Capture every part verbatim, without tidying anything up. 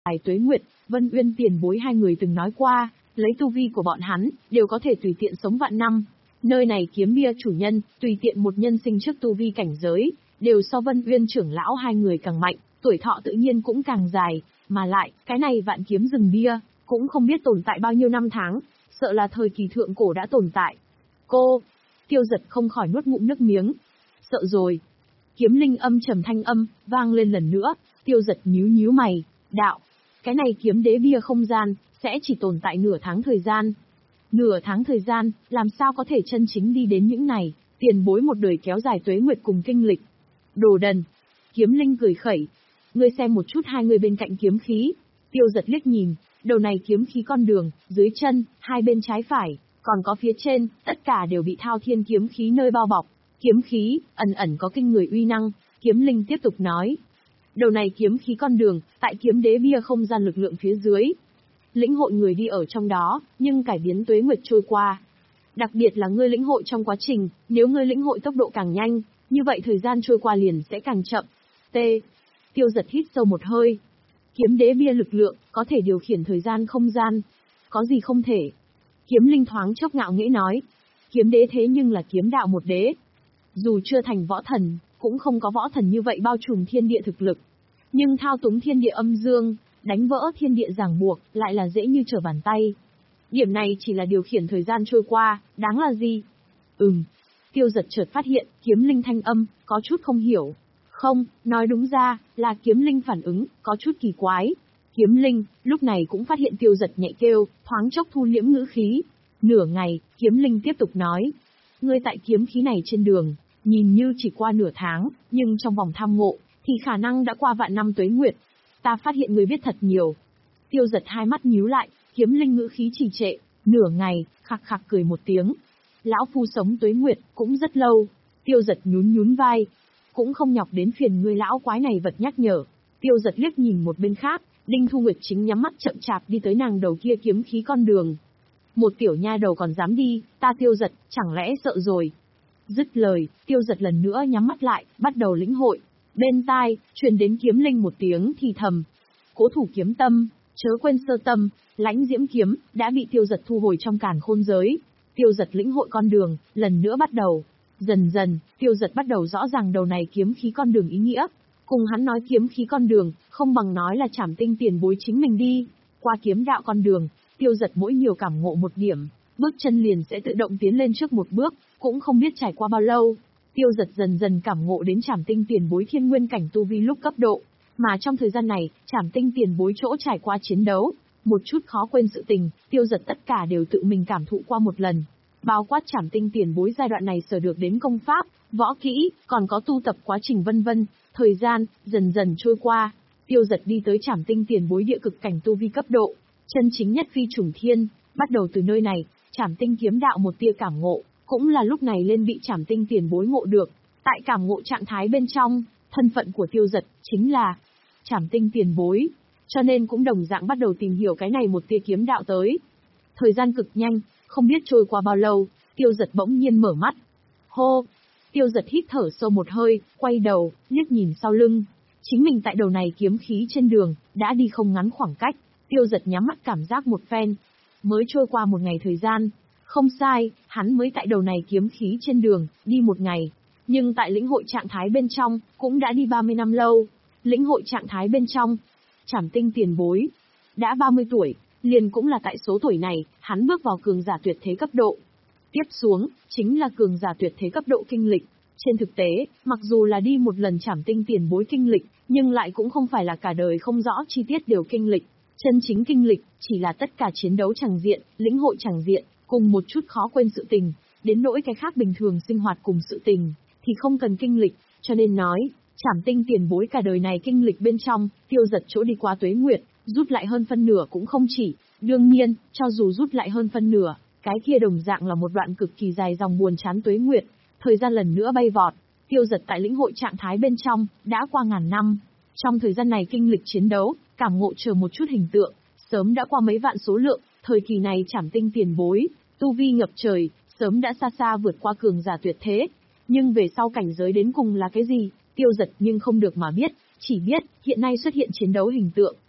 vài tuế nguyệt, Vân Uyên tiền bối hai người từng nói qua, lấy tu vi của bọn hắn, đều có thể tùy tiện sống vạn năm. Nơi này kiếm bia chủ nhân, tùy tiện một nhân sinh trước tu vi cảnh giới, đều so Vân Uyên trưởng lão hai người càng mạnh, tuổi thọ tự nhiên cũng càng dài, mà lại, cái này vạn kiếm rừng bia, cũng không biết tồn tại bao nhiêu năm tháng, sợ là thời kỳ thượng cổ đã tồn tại. Cô, Tiêu Giật không khỏi nuốt ngụm nước miếng. Sợ rồi. Kiếm linh âm trầm thanh âm, vang lên lần nữa, Tiêu Giật nhíu nhíu mày, đạo. Cái này kiếm đế bia không gian, sẽ chỉ tồn tại nửa tháng thời gian. Nửa tháng thời gian, làm sao có thể chân chính đi đến những này, tiền bối một đời kéo dài tuế nguyệt cùng kinh lịch. Đồ đần. Kiếm linh cười khẩy. Ngươi xem một chút hai người bên cạnh kiếm khí. Tiêu Giật liếc nhìn, đầu này kiếm khí con đường, dưới chân, hai bên trái phải, còn có phía trên, tất cả đều bị thao thiên kiếm khí nơi bao bọc. Kiếm khí, ẩn ẩn có kinh người uy năng, kiếm linh tiếp tục nói. Đầu này kiếm khí con đường, tại kiếm đế bia không gian lực lượng phía dưới. Lĩnh hội người đi ở trong đó, nhưng cải biến tuế nguyệt trôi qua. Đặc biệt là ngươi lĩnh hội trong quá trình, nếu ngươi lĩnh hội tốc độ càng nhanh, như vậy thời gian trôi qua liền sẽ càng chậm. T. Tiêu Giật hít sâu một hơi. Kiếm đế bia lực lượng, có thể điều khiển thời gian không gian. Có gì không thể? Kiếm linh thoáng chốc ngạo nghễ nói. Kiếm đế thế nhưng là kiếm đạo một đế. Dù chưa thành võ thần, cũng không có võ thần như vậy bao trùm thiên địa thực lực. Nhưng thao túng thiên địa âm dương, đánh vỡ thiên địa ràng buộc, lại là dễ như trở bàn tay. Điểm này chỉ là điều khiển thời gian trôi qua, đáng là gì? Ừm. Tiêu Giật chợt phát hiện, kiếm linh thanh âm, có chút không hiểu. Không, nói đúng ra, là kiếm linh phản ứng, có chút kỳ quái. Kiếm linh, lúc này cũng phát hiện Tiêu Giật nhạy kêu, thoáng chốc thu liễm ngữ khí. Nửa ngày, kiếm linh tiếp tục nói. Ngươi tại kiếm khí này trên đường, nhìn như chỉ qua nửa tháng, nhưng trong vòng tham ngộ, thì khả năng đã qua vạn năm tuế nguyệt. Ta phát hiện ngươi biết thật nhiều. Tiêu Giật hai mắt nhíu lại, kiếm linh ngữ khí trì trệ, nửa ngày, khạc khạc cười một tiếng. Lão phu sống tuế nguyệt, cũng rất lâu. Tiêu Giật nhún nhún vai. Cũng không nhọc đến phiền ngươi lão quái này vật nhắc nhở. Tiêu Giật liếc nhìn một bên khác, Đinh Thu Nguyệt chính nhắm mắt chậm chạp đi tới nàng đầu kia kiếm khí con đường. Một tiểu nha đầu còn dám đi, ta Tiêu Giật, chẳng lẽ sợ rồi. Dứt lời, Tiêu Giật lần nữa nhắm mắt lại, bắt đầu lĩnh hội. Bên tai, truyền đến kiếm linh một tiếng thì thầm. Cố thủ kiếm tâm, chớ quên sơ tâm, lãnh diễm kiếm, đã bị Tiêu Giật thu hồi trong càn khôn giới. Tiêu Giật lĩnh hội con đường, lần nữa bắt đầu. Dần dần, Tiêu Giật bắt đầu rõ ràng đầu này kiếm khí con đường ý nghĩa. Cùng hắn nói kiếm khí con đường, không bằng nói là Trảm Tinh tiền bối chính mình đi. Qua kiếm đạo con đường, Tiêu Giật mỗi nhiều cảm ngộ một điểm, bước chân liền sẽ tự động tiến lên trước một bước, cũng không biết trải qua bao lâu. Tiêu Giật dần dần cảm ngộ đến Trảm Tinh tiền bối thiên nguyên cảnh tu vi lúc cấp độ. Mà trong thời gian này, Trảm Tinh tiền bối chỗ trải qua chiến đấu, một chút khó quên sự tình, Tiêu Giật tất cả đều tự mình cảm thụ qua một lần. Bao quát Trảm Tinh tiền bối giai đoạn này sở được đến công pháp, võ kỹ, còn có tu tập quá trình vân vân. Thời gian, dần dần trôi qua, Tiêu Giật đi tới Trảm Tinh tiền bối địa cực cảnh tu vi cấp độ. Chân chính nhất phi trùng thiên, bắt đầu từ nơi này, Trảm Tinh kiếm đạo một tia cảm ngộ, cũng là lúc này lên bị Trảm Tinh tiền bối ngộ được. Tại cảm ngộ trạng thái bên trong, thân phận của Tiêu Giật chính là Trảm Tinh tiền bối, cho nên cũng đồng dạng bắt đầu tìm hiểu cái này một tia kiếm đạo tới. Thời gian cực nhanh, không biết trôi qua bao lâu, Tiêu Giật bỗng nhiên mở mắt. Hô! Tiêu Giật hít thở sâu một hơi, quay đầu, liếc nhìn sau lưng. Chính mình tại đầu này kiếm khí trên đường, đã đi không ngắn khoảng cách. Tiêu Giật nhắm mắt cảm giác một phen. Mới trôi qua một ngày thời gian. Không sai, hắn mới tại đầu này kiếm khí trên đường, đi một ngày. Nhưng tại lĩnh hội trạng thái bên trong, cũng đã đi ba mươi năm lâu. Lĩnh hội trạng thái bên trong, Trảm Tinh tiền bối, đã ba mươi tuổi, liền cũng là tại số tuổi này, hắn bước vào cường giả tuyệt thế cấp độ. Tiếp xuống, chính là cường giả tuyệt thế cấp độ kinh lịch. Trên thực tế, mặc dù là đi một lần Trảm Tinh tiền bối kinh lịch, nhưng lại cũng không phải là cả đời không rõ chi tiết đều kinh lịch. Chân chính kinh lịch, chỉ là tất cả chiến đấu chẳng diện, lĩnh hội chẳng diện, cùng một chút khó quên sự tình, đến nỗi cái khác bình thường sinh hoạt cùng sự tình, thì không cần kinh lịch, cho nên nói, Trảm Tinh tiền bối cả đời này kinh lịch bên trong, Tiêu Giật chỗ đi qua tuế nguyệt, rút lại hơn phân nửa cũng không chỉ, đương nhiên, cho dù rút lại hơn phân nửa, cái kia đồng dạng là một đoạn cực kỳ dài dòng buồn chán tuế nguyệt, thời gian lần nữa bay vọt, Tiêu Giật tại lĩnh hội trạng thái bên trong, đã qua ngàn năm. Trong thời gian này kinh lịch chiến đấu, cảm ngộ chờ một chút hình tượng, sớm đã qua mấy vạn số lượng, thời kỳ này Trảm Tinh tiền bối, tu vi ngập trời, sớm đã xa xa vượt qua cường giả tuyệt thế. Nhưng về sau cảnh giới đến cùng là cái gì, Tiêu Giật nhưng không được mà biết, chỉ biết, hiện nay xuất hiện chiến đấu hình tượng,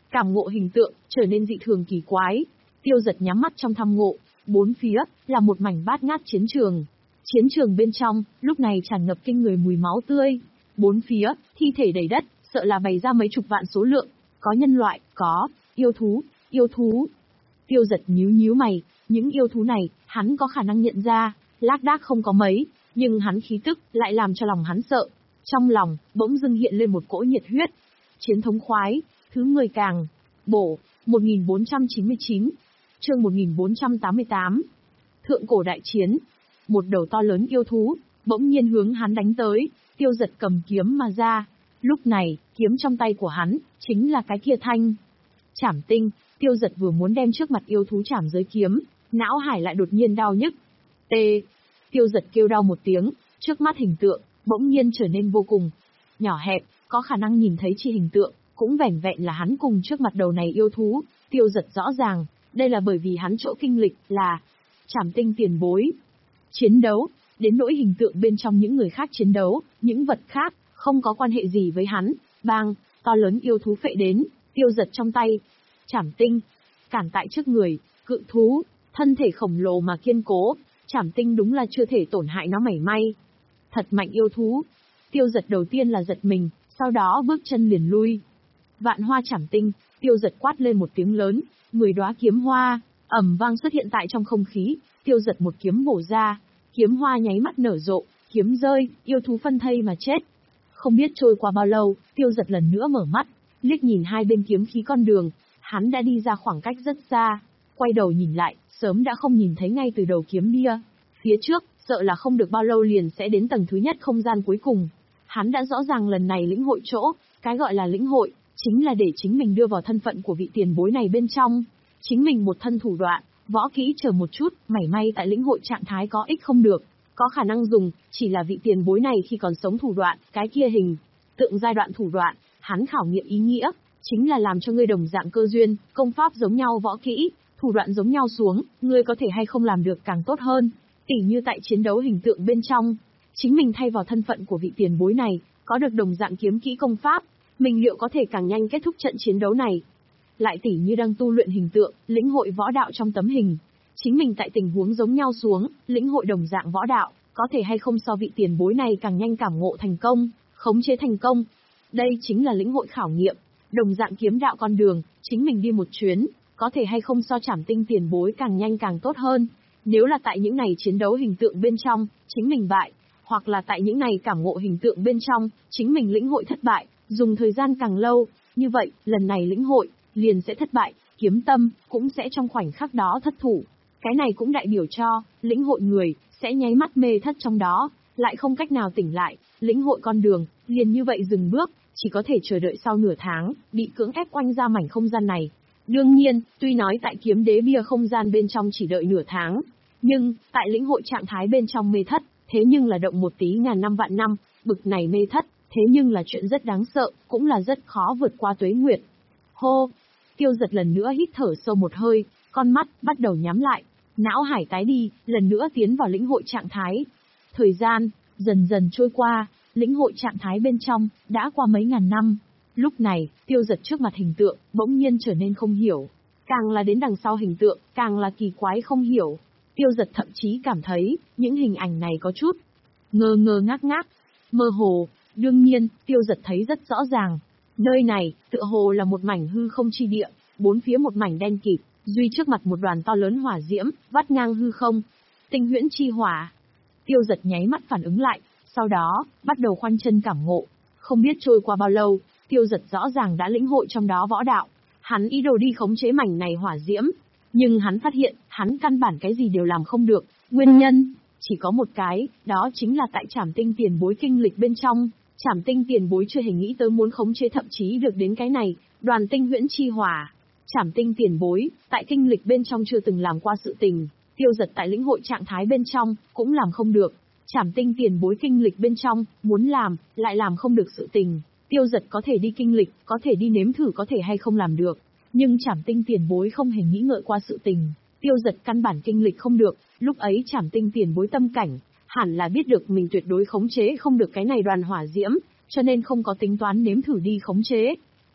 cảm ngộ hình tượng, trở nên dị thường kỳ quái. Tiêu Giật nhắm mắt trong thăm ngộ, bốn phía, là một mảnh bát ngát chiến trường. Chiến trường bên trong, lúc này tràn ngập kinh người mùi máu tươi. Bốn phía, thi thể đầy đất, sợ là bày ra mấy chục vạn số lượng. Có nhân loại, có, yêu thú, yêu thú. Tiêu Giật nhíu nhíu mày, những yêu thú này, hắn có khả năng nhận ra, lác đác không có mấy, nhưng hắn khí tức, lại làm cho lòng hắn sợ. Trong lòng, bỗng dưng hiện lên một cỗ nhiệt huyết. Chiến thống khoái, thứ mười càng, bổ, một nghìn bốn trăm chín mươi chín, chương một nghìn bốn trăm tám mươi tám. Thượng cổ đại chiến, một đầu to lớn yêu thú, bỗng nhiên hướng hắn đánh tới, Tiêu Giật cầm kiếm mà ra. Lúc này, kiếm trong tay của hắn, chính là cái kia thanh Trảm Tinh. Tiêu Giật vừa muốn đem trước mặt yêu thú chảm giới kiếm, não hải lại đột nhiên đau nhức. Tê! Tiêu Giật kêu đau một tiếng, trước mắt hình tượng, bỗng nhiên trở nên vô cùng nhỏ hẹp, có khả năng nhìn thấy chi hình tượng, cũng vẻn vẹn là hắn cùng trước mặt đầu này yêu thú. Tiêu Giật rõ ràng, đây là bởi vì hắn chỗ kinh lịch là Trảm Tinh tiền bối. Chiến đấu, đến nỗi hình tượng bên trong những người khác chiến đấu, những vật khác, không có quan hệ gì với hắn. Bang, to lớn yêu thú phệ đến, Tiêu Giật trong tay Trảm Tinh, cản tại trước người, cự thú, thân thể khổng lồ mà kiên cố, Trảm Tinh đúng là chưa thể tổn hại nó mảy may. Thật mạnh yêu thú. Tiêu Giật đầu tiên là giật mình, sau đó bước chân liền lui. Vạn hoa Trảm Tinh, Tiêu Giật quát lên một tiếng lớn, mười đóa kiếm hoa, ầm vang xuất hiện tại trong không khí, Tiêu Giật một kiếm bổ ra, kiếm hoa nháy mắt nở rộ, kiếm rơi, yêu thú phân thây mà chết. Không biết trôi qua bao lâu, Tiêu Giật lần nữa mở mắt, liếc nhìn hai bên kiếm khí con đường, hắn đã đi ra khoảng cách rất xa, quay đầu nhìn lại, sớm đã không nhìn thấy ngay từ đầu kiếm bia. Phía trước, sợ là không được bao lâu liền sẽ đến tầng thứ nhất không gian cuối cùng. Hắn đã rõ ràng lần này lĩnh hội chỗ, cái gọi là lĩnh hội, chính là để chính mình đưa vào thân phận của vị tiền bối này bên trong. Chính mình một thân thủ đoạn, võ kỹ chờ một chút, mảy may tại lĩnh hội trạng thái có ích không được, có khả năng dùng, chỉ là vị tiền bối này khi còn sống thủ đoạn, cái kia hình tượng giai đoạn thủ đoạn, hắn khảo nghiệm ý nghĩa, chính là làm cho ngươi đồng dạng cơ duyên, công pháp giống nhau võ kỹ, thủ đoạn giống nhau xuống, ngươi có thể hay không làm được càng tốt hơn. Tỉ như tại chiến đấu hình tượng bên trong, chính mình thay vào thân phận của vị tiền bối này, có được đồng dạng kiếm kỹ công pháp, mình liệu có thể càng nhanh kết thúc trận chiến đấu này. Lại tỉ như đang tu luyện hình tượng, lĩnh hội võ đạo trong tấm hình, chính mình tại tình huống giống nhau xuống, lĩnh hội đồng dạng võ đạo, có thể hay không so vị tiền bối này càng nhanh cảm ngộ thành công, khống chế thành công. Đây chính là lĩnh hội khảo nghiệm, đồng dạng kiếm đạo con đường, chính mình đi một chuyến, có thể hay không so Trảm Tinh tiền bối càng nhanh càng tốt hơn. Nếu là tại những này chiến đấu hình tượng bên trong, chính mình bại, hoặc là tại những này cảm ngộ hình tượng bên trong, chính mình lĩnh hội thất bại, dùng thời gian càng lâu, như vậy, lần này lĩnh hội, liền sẽ thất bại, kiếm tâm, cũng sẽ trong khoảnh khắc đó thất thủ. Cái này cũng đại biểu cho, lĩnh hội người, sẽ nháy mắt mê thất trong đó, lại không cách nào tỉnh lại, lĩnh hội con đường, liền như vậy dừng bước, chỉ có thể chờ đợi sau nửa tháng, bị cưỡng ép oanh ra mảnh không gian này. Đương nhiên, tuy nói tại kiếm đế bia không gian bên trong chỉ đợi nửa tháng, nhưng, tại lĩnh hội trạng thái bên trong mê thất, thế nhưng là động một tí ngàn năm vạn năm, bực này mê thất, thế nhưng là chuyện rất đáng sợ, cũng là rất khó vượt qua tuế nguyệt. Hô! Tiêu Giật lần nữa hít thở sâu một hơi, con mắt bắt đầu nhắm lại, não hải tái đi, lần nữa tiến vào lĩnh hội trạng thái. Thời gian, dần dần trôi qua, lĩnh hội trạng thái bên trong, đã qua mấy ngàn năm. Lúc này, Tiêu Giật trước mặt hình tượng, bỗng nhiên trở nên không hiểu. Càng là đến đằng sau hình tượng, càng là kỳ quái không hiểu. Tiêu Giật thậm chí cảm thấy, những hình ảnh này có chút ngơ ngơ ngác ngác, mơ hồ. Đương nhiên, Tiêu Giật thấy rất rõ ràng. Nơi này, tựa hồ là một mảnh hư không chi địa, bốn phía một mảnh đen kịt, duy trước mặt một đoàn to lớn hỏa diễm, vắt ngang hư không. Tinh huyễn chi hỏa. Tiêu Giật nháy mắt phản ứng lại, sau đó, bắt đầu khoanh chân cảm ngộ. Không biết trôi qua bao lâu, Tiêu Giật rõ ràng đã lĩnh hội trong đó võ đạo. Hắn ý đồ đi khống chế mảnh này hỏa diễm, nhưng hắn phát hiện, hắn căn bản cái gì đều làm không được. Nguyên nhân, chỉ có một cái, đó chính là tại Trảm Tinh tiền bối kinh lịch bên trong. Trảm Tinh tiền bối chưa hề nghĩ tới muốn khống chế thậm chí được đến cái này, đoàn tinh huyễn chi hỏa. Trảm Tinh tiền bối, tại kinh lịch bên trong chưa từng làm qua sự tình, Tiêu Giật tại lĩnh hội trạng thái bên trong, cũng làm không được. Trảm Tinh tiền bối kinh lịch bên trong, muốn làm, lại làm không được sự tình. Tiêu Giật có thể đi kinh lịch, có thể đi nếm thử có thể hay không làm được. Nhưng Trảm Tinh tiền bối không hề nghĩ ngợi qua sự tình. Tiêu Giật căn bản kinh lịch không được, lúc ấy Trảm Tinh tiền bối tâm cảnh, hẳn là biết được mình tuyệt đối khống chế không được cái này đoàn hỏa diễm, cho nên không có tính toán nếm thử đi khống chế.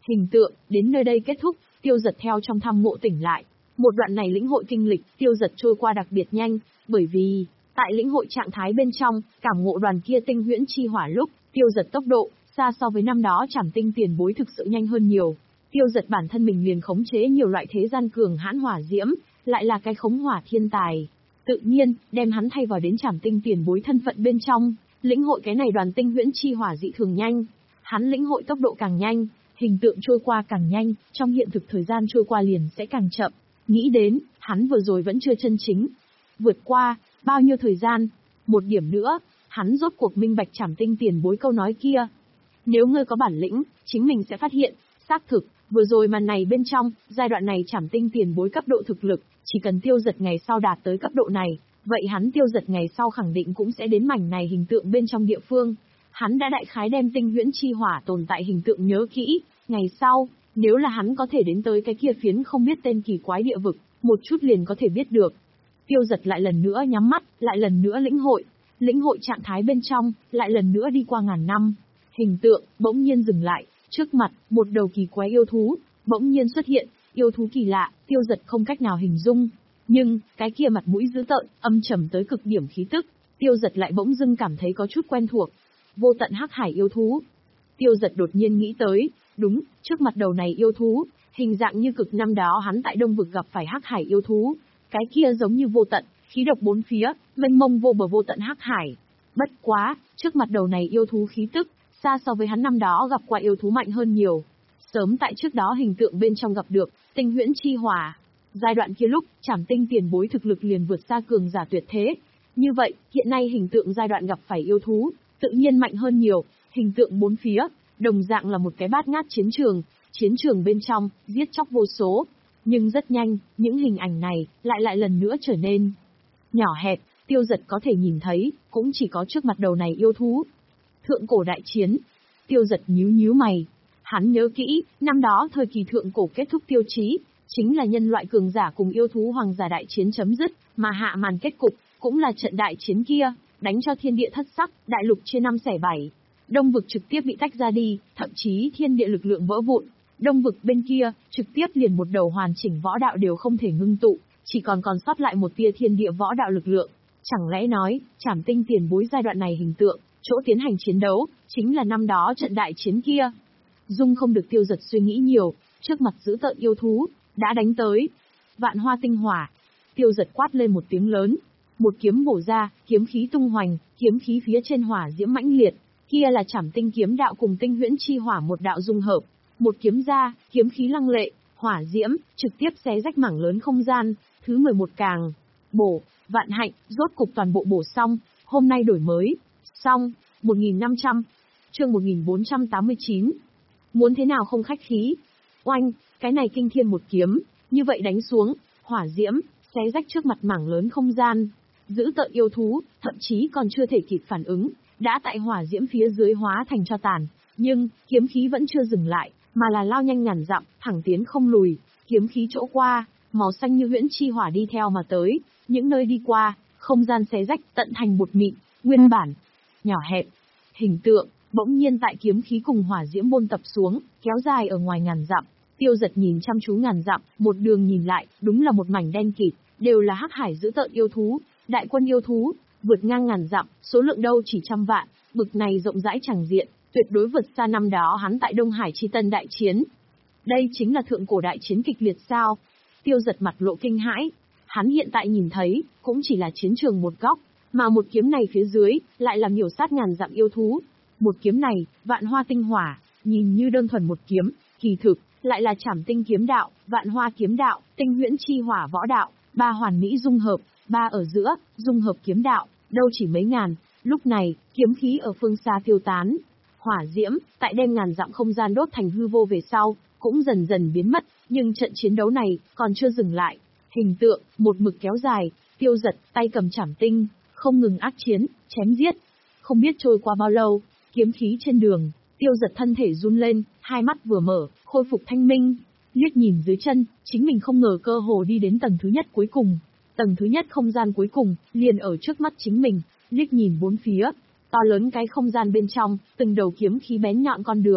Hình tượng, đến nơi đây kết thúc, Tiêu Dật theo trong thăm mộ tỉnh lại. Một đoạn này lĩnh hội kinh lịch, Tiêu Dật trôi qua đặc biệt nhanh, bởi vì, tại lĩnh hội trạng thái bên trong, cảm ngộ đoàn kia tinh huyễn chi hỏa lúc, Tiêu Dật tốc độ, xa so với năm đó Trảm Tinh tiền bối thực sự nhanh hơn nhiều. Tiêu Dật bản thân mình liền khống chế nhiều loại thế gian cường hãn hỏa diễm, lại là cái khống hỏa thiên tài. Tự nhiên, đem hắn thay vào đến Trảm Tinh tiền bối thân phận bên trong, lĩnh hội cái này đoàn tinh huyễn chi hỏa dị thường nhanh. Hắn lĩnh hội tốc độ càng nhanh, hình tượng trôi qua càng nhanh, trong hiện thực thời gian trôi qua liền sẽ càng chậm. Nghĩ đến, hắn vừa rồi vẫn chưa chân chính vượt qua, bao nhiêu thời gian. Một điểm nữa, hắn rốt cuộc minh bạch Trảm Tinh tiền bối câu nói kia. Nếu ngươi có bản lĩnh, chính mình sẽ phát hiện, xác thực, vừa rồi màn này bên trong, giai đoạn này Trảm Tinh tiền bối cấp độ thực lực, chỉ cần Tiêu Dật ngày sau đạt tới cấp độ này, vậy hắn Tiêu Dật ngày sau khẳng định cũng sẽ đến mảnh này hình tượng bên trong địa phương. Hắn đã đại khái đem tinh huyễn chi hỏa tồn tại hình tượng nhớ kỹ, ngày sau, nếu là hắn có thể đến tới cái kia phiến không biết tên kỳ quái địa vực, một chút liền có thể biết được. Tiêu Dật lại lần nữa nhắm mắt, lại lần nữa lĩnh hội, lĩnh hội trạng thái bên trong, lại lần nữa đi qua ngàn năm. Hình tượng, bỗng nhiên dừng lại, trước mặt, một đầu kỳ quái yêu thú, bỗng nhiên xuất hiện, yêu thú kỳ lạ, Tiêu Dật không cách nào hình dung. Nhưng, cái kia mặt mũi dữ tợn, âm trầm tới cực điểm khí tức, Tiêu Dật lại bỗng dưng cảm thấy có chút quen thuộc. Vô tận hắc hải yêu thú. Tiêu Dật đột nhiên nghĩ tới, đúng, trước mặt đầu này yêu thú, hình dạng như cực năm đó hắn tại Đông Vực gặp phải hắc hải yêu thú, cái kia giống như vô tận, khí độc bốn phía, mênh mông vô bờ vô tận hắc hải. Bất quá, trước mặt đầu này yêu thú khí tức, xa so với hắn năm đó gặp qua yêu thú mạnh hơn nhiều. Sớm tại trước đó hình tượng bên trong gặp được, tinh huyễn chi hỏa. Giai đoạn kia lúc, Trảm Tinh tiền bối thực lực liền vượt xa cường giả tuyệt thế. Như vậy, hiện nay hình tượng giai đoạn gặp phải yêu thú, tự nhiên mạnh hơn nhiều, hình tượng bốn phía, đồng dạng là một cái bát ngát chiến trường, chiến trường bên trong, giết chóc vô số. Nhưng rất nhanh, những hình ảnh này, lại lại lần nữa trở nên nhỏ hẹp, Tiêu Dật có thể nhìn thấy, cũng chỉ có trước mặt đầu này yêu thú. Thượng cổ đại chiến. Tiêu Dật nhíu nhíu mày. Hắn nhớ kỹ, năm đó thời kỳ thượng cổ kết thúc tiêu chí, chính là nhân loại cường giả cùng yêu thú hoàng giả đại chiến chấm dứt, mà hạ màn kết cục, cũng là trận đại chiến kia, đánh cho thiên địa thất sắc, đại lục chia năm xẻ bảy. Đông vực trực tiếp bị tách ra đi, thậm chí thiên địa lực lượng vỡ vụn. Đông vực bên kia, trực tiếp liền một đầu hoàn chỉnh võ đạo đều không thể ngưng tụ, chỉ còn còn sót lại một tia thiên địa võ đạo lực lượng. Chẳng lẽ nói, Trảm Tinh tiền bối giai đoạn này hình tượng, chỗ tiến hành chiến đấu, chính là năm đó trận đại chiến kia. Dung không được Tiêu Dật suy nghĩ nhiều, trước mặt dữ tợn yêu thú, đã đánh tới. Vạn hoa tinh hỏa. Tiêu Dật quát lên một tiếng lớn. Một kiếm bổ ra, kiếm khí tung hoành, kiếm khí phía trên hỏa diễm mãnh liệt. Kia là Trảm Tinh kiếm đạo cùng tinh huyễn chi hỏa một đạo dung hợp. Một kiếm ra, kiếm khí lăng lệ, hỏa diễm, trực tiếp xé rách mảng lớn không gian. Thứ mười một càng. Bổ, vạn hạnh, rốt cục toàn bộ bổ xong. Hôm nay đổi mới. Xong. một nghìn năm trăm. Chương một nghìn bốn trăm tám mươi chín. Muốn thế nào không khách khí. Oanh, cái này kinh thiên một kiếm, như vậy đánh xuống, hỏa diễm, xé rách trước mặt mảng lớn không gian. Giữ tợn yêu thú, thậm chí còn chưa thể kịp phản ứng, đã tại hỏa diễm phía dưới hóa thành cho tàn. Nhưng, kiếm khí vẫn chưa dừng lại, mà là lao nhanh ngàn dặm, thẳng tiến không lùi. Kiếm khí chỗ qua, màu xanh như huyễn chi hỏa đi theo mà tới, những nơi đi qua, không gian xé rách tận thành bột mịn, nguyên bản, nhỏ hẹp. Hình tượng, bỗng nhiên tại kiếm khí cùng hỏa diễm bôn tập xuống, kéo dài ở ngoài ngàn dặm. Tiêu Dật nhìn chăm chú ngàn dặm, một đường nhìn lại, đúng là một mảnh đen kịt, đều là hắc hải dữ tợn yêu thú, đại quân yêu thú, vượt ngang ngàn dặm, số lượng đâu chỉ trăm vạn, bực này rộng rãi chẳng diện, tuyệt đối vượt xa năm đó hắn tại Đông Hải Chi Tân đại chiến. Đây chính là thượng cổ đại chiến kịch liệt sao? Tiêu Dật mặt lộ kinh hãi, hắn hiện tại nhìn thấy, cũng chỉ là chiến trường một góc, mà một kiếm này phía dưới, lại là miểu sát ngàn dặm yêu thú. Một kiếm này, vạn hoa tinh hỏa, nhìn như đơn thuần một kiếm, kỳ thực, lại là Trảm Tinh kiếm đạo, vạn hoa kiếm đạo, tinh huyễn chi hỏa võ đạo, ba hoàn mỹ dung hợp, ba ở giữa, dung hợp kiếm đạo, đâu chỉ mấy ngàn. Lúc này, kiếm khí ở phương xa tiêu tán. Hỏa diễm, tại đem ngàn dặm không gian đốt thành hư vô về sau, cũng dần dần biến mất, nhưng trận chiến đấu này, còn chưa dừng lại. Hình tượng, một mực kéo dài, Tiêu Dật, tay cầm Trảm Tinh, không ngừng ác chiến, chém giết. Không biết trôi qua bao lâu, kiếm khí trên đường, Tiêu Dật thân thể run lên, hai mắt vừa mở, khôi phục thanh minh. Liếc nhìn dưới chân, chính mình không ngờ cơ hồ đi đến tầng thứ nhất cuối cùng. Tầng thứ nhất không gian cuối cùng, liền ở trước mắt chính mình, liếc nhìn bốn phía. To lớn cái không gian bên trong, từng đầu kiếm khí bén nhọn con đường,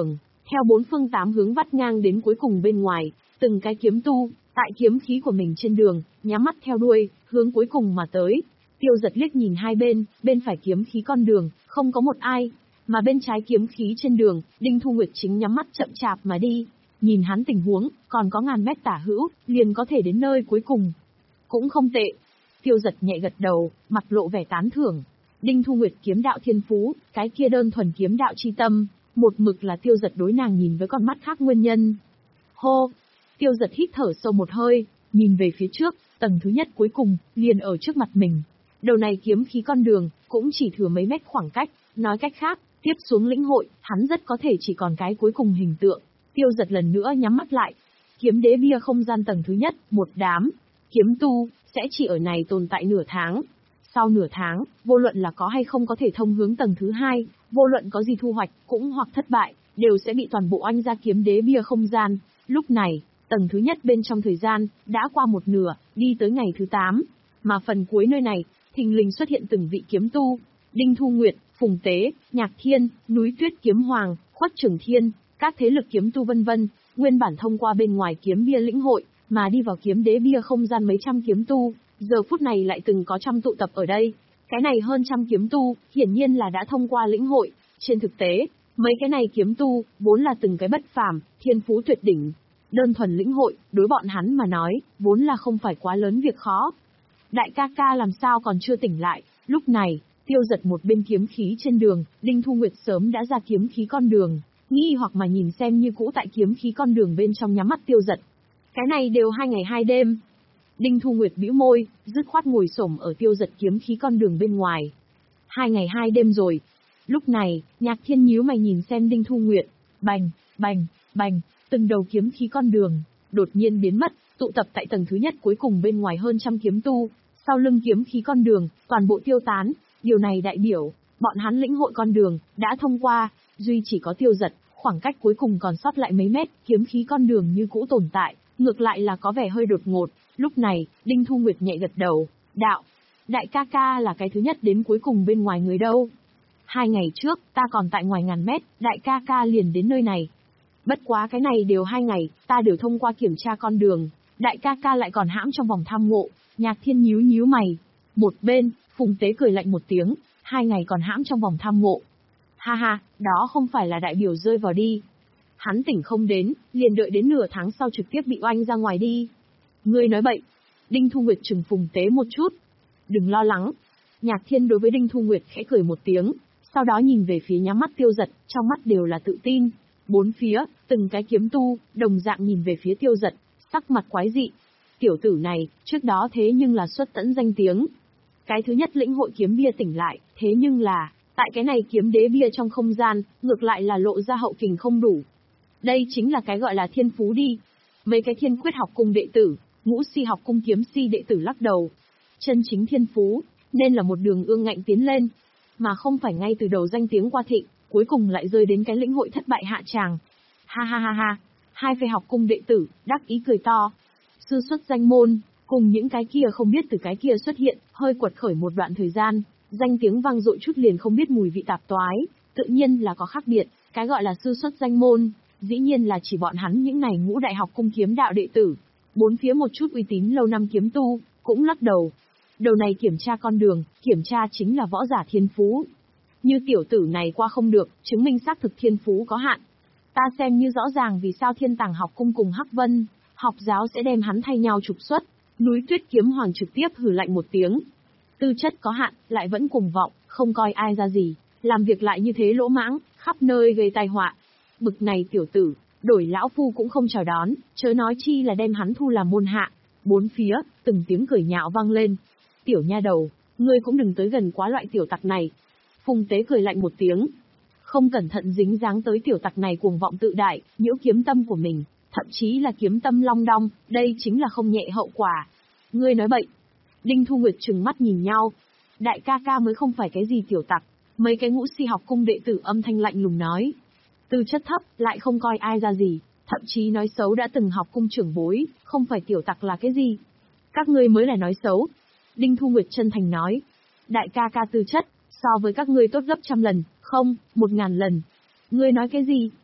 theo bốn phương tám hướng vắt ngang đến cuối cùng bên ngoài, từng cái kiếm tu, tại kiếm khí của mình trên đường, nhắm mắt theo đuôi, hướng cuối cùng mà tới. Tiêu Giật liếc nhìn hai bên, bên phải kiếm khí con đường, không có một ai, mà bên trái kiếm khí trên đường, Đinh Thu Nguyệt chính nhắm mắt chậm chạp mà đi. Nhìn hắn tình huống, còn có ngàn mét tả hữu, liền có thể đến nơi cuối cùng. Cũng không tệ. Tiêu Giật nhẹ gật đầu, mặt lộ vẻ tán thưởng. Đinh Thu Nguyệt kiếm đạo thiên phú, cái kia đơn thuần kiếm đạo chi tâm, một mực là Tiêu Giật đối nàng nhìn với con mắt khác nguyên nhân. Hô! Tiêu Giật hít thở sâu một hơi, nhìn về phía trước, tầng thứ nhất cuối cùng, liền ở trước mặt mình. Đầu này kiếm khí con đường, cũng chỉ thừa mấy mét khoảng cách, nói cách khác, tiếp xuống lĩnh hội, hắn rất có thể chỉ còn cái cuối cùng hình tượng. Tiêu Giật lần nữa nhắm mắt lại. Kiếm đế bia không gian tầng thứ nhất, một đám kiếm tu, sẽ chỉ ở này tồn tại nửa tháng. Sau nửa tháng, vô luận là có hay không có thể thông hướng tầng thứ hai, vô luận có gì thu hoạch, cũng hoặc thất bại, đều sẽ bị toàn bộ oanh ra kiếm đế bia không gian. Lúc này, tầng thứ nhất bên trong thời gian, đã qua một nửa, đi tới ngày thứ tám. Mà phần cuối nơi này, thình lình xuất hiện từng vị kiếm tu. Đinh Thu Nguyệt, Phùng Tế, Nhạc Thiên, Núi Tuyết Kiếm Hoàng, Khuất Trường Thiên, các thế lực kiếm tu vân vân, nguyên bản thông qua bên ngoài kiếm bia lĩnh hội, mà đi vào kiếm đế bia không gian mấy trăm kiếm tu, giờ phút này lại từng có trăm tụ tập ở đây. Cái này hơn trăm kiếm tu, hiển nhiên là đã thông qua lĩnh hội. Trên thực tế, mấy cái này kiếm tu, vốn là từng cái bất phàm, thiên phú tuyệt đỉnh. Đơn thuần lĩnh hội, đối bọn hắn mà nói, vốn là không phải quá lớn việc khó. Đại ca ca làm sao còn chưa tỉnh lại, lúc này, Tiêu Giật một bên kiếm khí trên đường, Đinh Thu Nguyệt sớm đã ra kiếm khí con đường, nghi hoặc mà nhìn xem như cũ tại kiếm khí con đường bên trong nhắm mắt Tiêu Giật. Cái này đều hai ngày hai đêm. Đinh Thu Nguyệt bĩu môi, dứt khoát ngồi xổm ở Tiêu Giật kiếm khí con đường bên ngoài. Hai ngày hai đêm rồi. Lúc này, Nhạc Thiên nhíu mày nhìn xem Đinh Thu Nguyệt, bành, bành, bành, từng đầu kiếm khí con đường, đột nhiên biến mất, tụ tập tại tầng thứ nhất cuối cùng bên ngoài hơn trăm kiếm tu, sau lưng kiếm khí con đường, toàn bộ tiêu tán. Điều này đại biểu, bọn hắn lĩnh hội con đường, đã thông qua, duy chỉ có Tiêu Giật, khoảng cách cuối cùng còn sót lại mấy mét, kiếm khí con đường như cũ tồn tại, ngược lại là có vẻ hơi đột ngột. Lúc này, Đinh Thu Nguyệt nhẹ gật đầu, đạo, đại ca ca là cái thứ nhất đến cuối cùng bên ngoài người đâu. Hai ngày trước, ta còn tại ngoài ngàn mét, đại ca ca liền đến nơi này. Bất quá cái này đều hai ngày, ta đều thông qua kiểm tra con đường, đại ca ca lại còn hãm trong vòng tham ngộ. Nhạc Thiên nhíu nhíu mày. Một bên, Phùng Tế cười lạnh một tiếng, hai ngày còn hãm trong vòng tham ngộ. Ha ha, đó không phải là đại biểu rơi vào đi. Hắn tỉnh không đến, liền đợi đến nửa tháng sau trực tiếp bị oanh ra ngoài đi. Ngươi nói bậy. Đinh Thu Nguyệt trừng Phùng Tế một chút. Đừng lo lắng. Nhạc Thiên đối với Đinh Thu Nguyệt khẽ cười một tiếng, sau đó nhìn về phía nhắm mắt Tiêu Giật, trong mắt đều là tự tin. Bốn phía, từng cái kiếm tu, đồng dạng nhìn về phía Tiêu Giật, sắc mặt quái dị. Tiểu tử này, trước đó thế nhưng là xuất tẫn danh tiếng. Cái thứ nhất lĩnh hội kiếm bia tỉnh lại, thế nhưng là, tại cái này kiếm đế bia trong không gian, ngược lại là lộ ra hậu kình không đủ. Đây chính là cái gọi là thiên phú đi. Mấy cái thiên quyết học cung đệ tử, ngũ si học cung kiếm si đệ tử lắc đầu. Chân chính thiên phú, nên là một đường ương ngạnh tiến lên, mà không phải ngay từ đầu danh tiếng qua thịnh, cuối cùng lại rơi đến cái lĩnh hội thất bại hạ tràng. Ha ha ha ha, hai phê học cung đệ tử, đắc ý cười to. Sư xuất danh môn, cùng những cái kia không biết từ cái kia xuất hiện, hơi quật khởi một đoạn thời gian, danh tiếng vang dội chút liền không biết mùi vị tạp toái, tự nhiên là có khác biệt. Cái gọi là sư xuất danh môn, dĩ nhiên là chỉ bọn hắn những này ngũ đại học cung kiếm đạo đệ tử. Bốn phía một chút uy tín lâu năm kiếm tu, cũng lắc đầu. Đầu này kiểm tra con đường, kiểm tra chính là võ giả thiên phú. Như tiểu tử này qua không được, chứng minh xác thực thiên phú có hạn. Ta xem như rõ ràng vì sao Thiên Tàng học cung cùng Hắc Vân học giáo sẽ đem hắn thay nhau trục xuất. Núi Tuyết Kiếm Hoàng trực tiếp hừ lạnh một tiếng. Tư chất có hạn, lại vẫn cùng vọng, không coi ai ra gì, làm việc lại như thế lỗ mãng, khắp nơi gây tai họa. Bực này tiểu tử, đổi lão phu cũng không chào đón, chớ nói chi là đem hắn thu làm môn hạ. Bốn phía, từng tiếng cười nhạo vang lên. Tiểu nha đầu, ngươi cũng đừng tới gần quá loại tiểu tặc này. Phùng Tế cười lạnh một tiếng. Không cẩn thận dính dáng tới tiểu tặc này cuồng vọng tự đại, nhiễu kiếm tâm của mình, thậm chí là kiếm tâm long đong, đây chính là không nhẹ hậu quả. Ngươi nói bậy. Đinh Thu Nguyệt trừng mắt nhìn nhau. Đại ca ca mới không phải cái gì tiểu tặc. Mấy cái ngũ si học cung đệ tử âm thanh lạnh lùng nói. Tư chất thấp, lại không coi ai ra gì, thậm chí nói xấu đã từng học cung trưởng bối, không phải tiểu tặc là cái gì. Các ngươi mới là nói xấu. Đinh Thu Nguyệt chân thành nói. Đại ca ca tư chất, so với các ngươi tốt gấp trăm lần, không, một ngàn lần. Ngươi nói cái gì?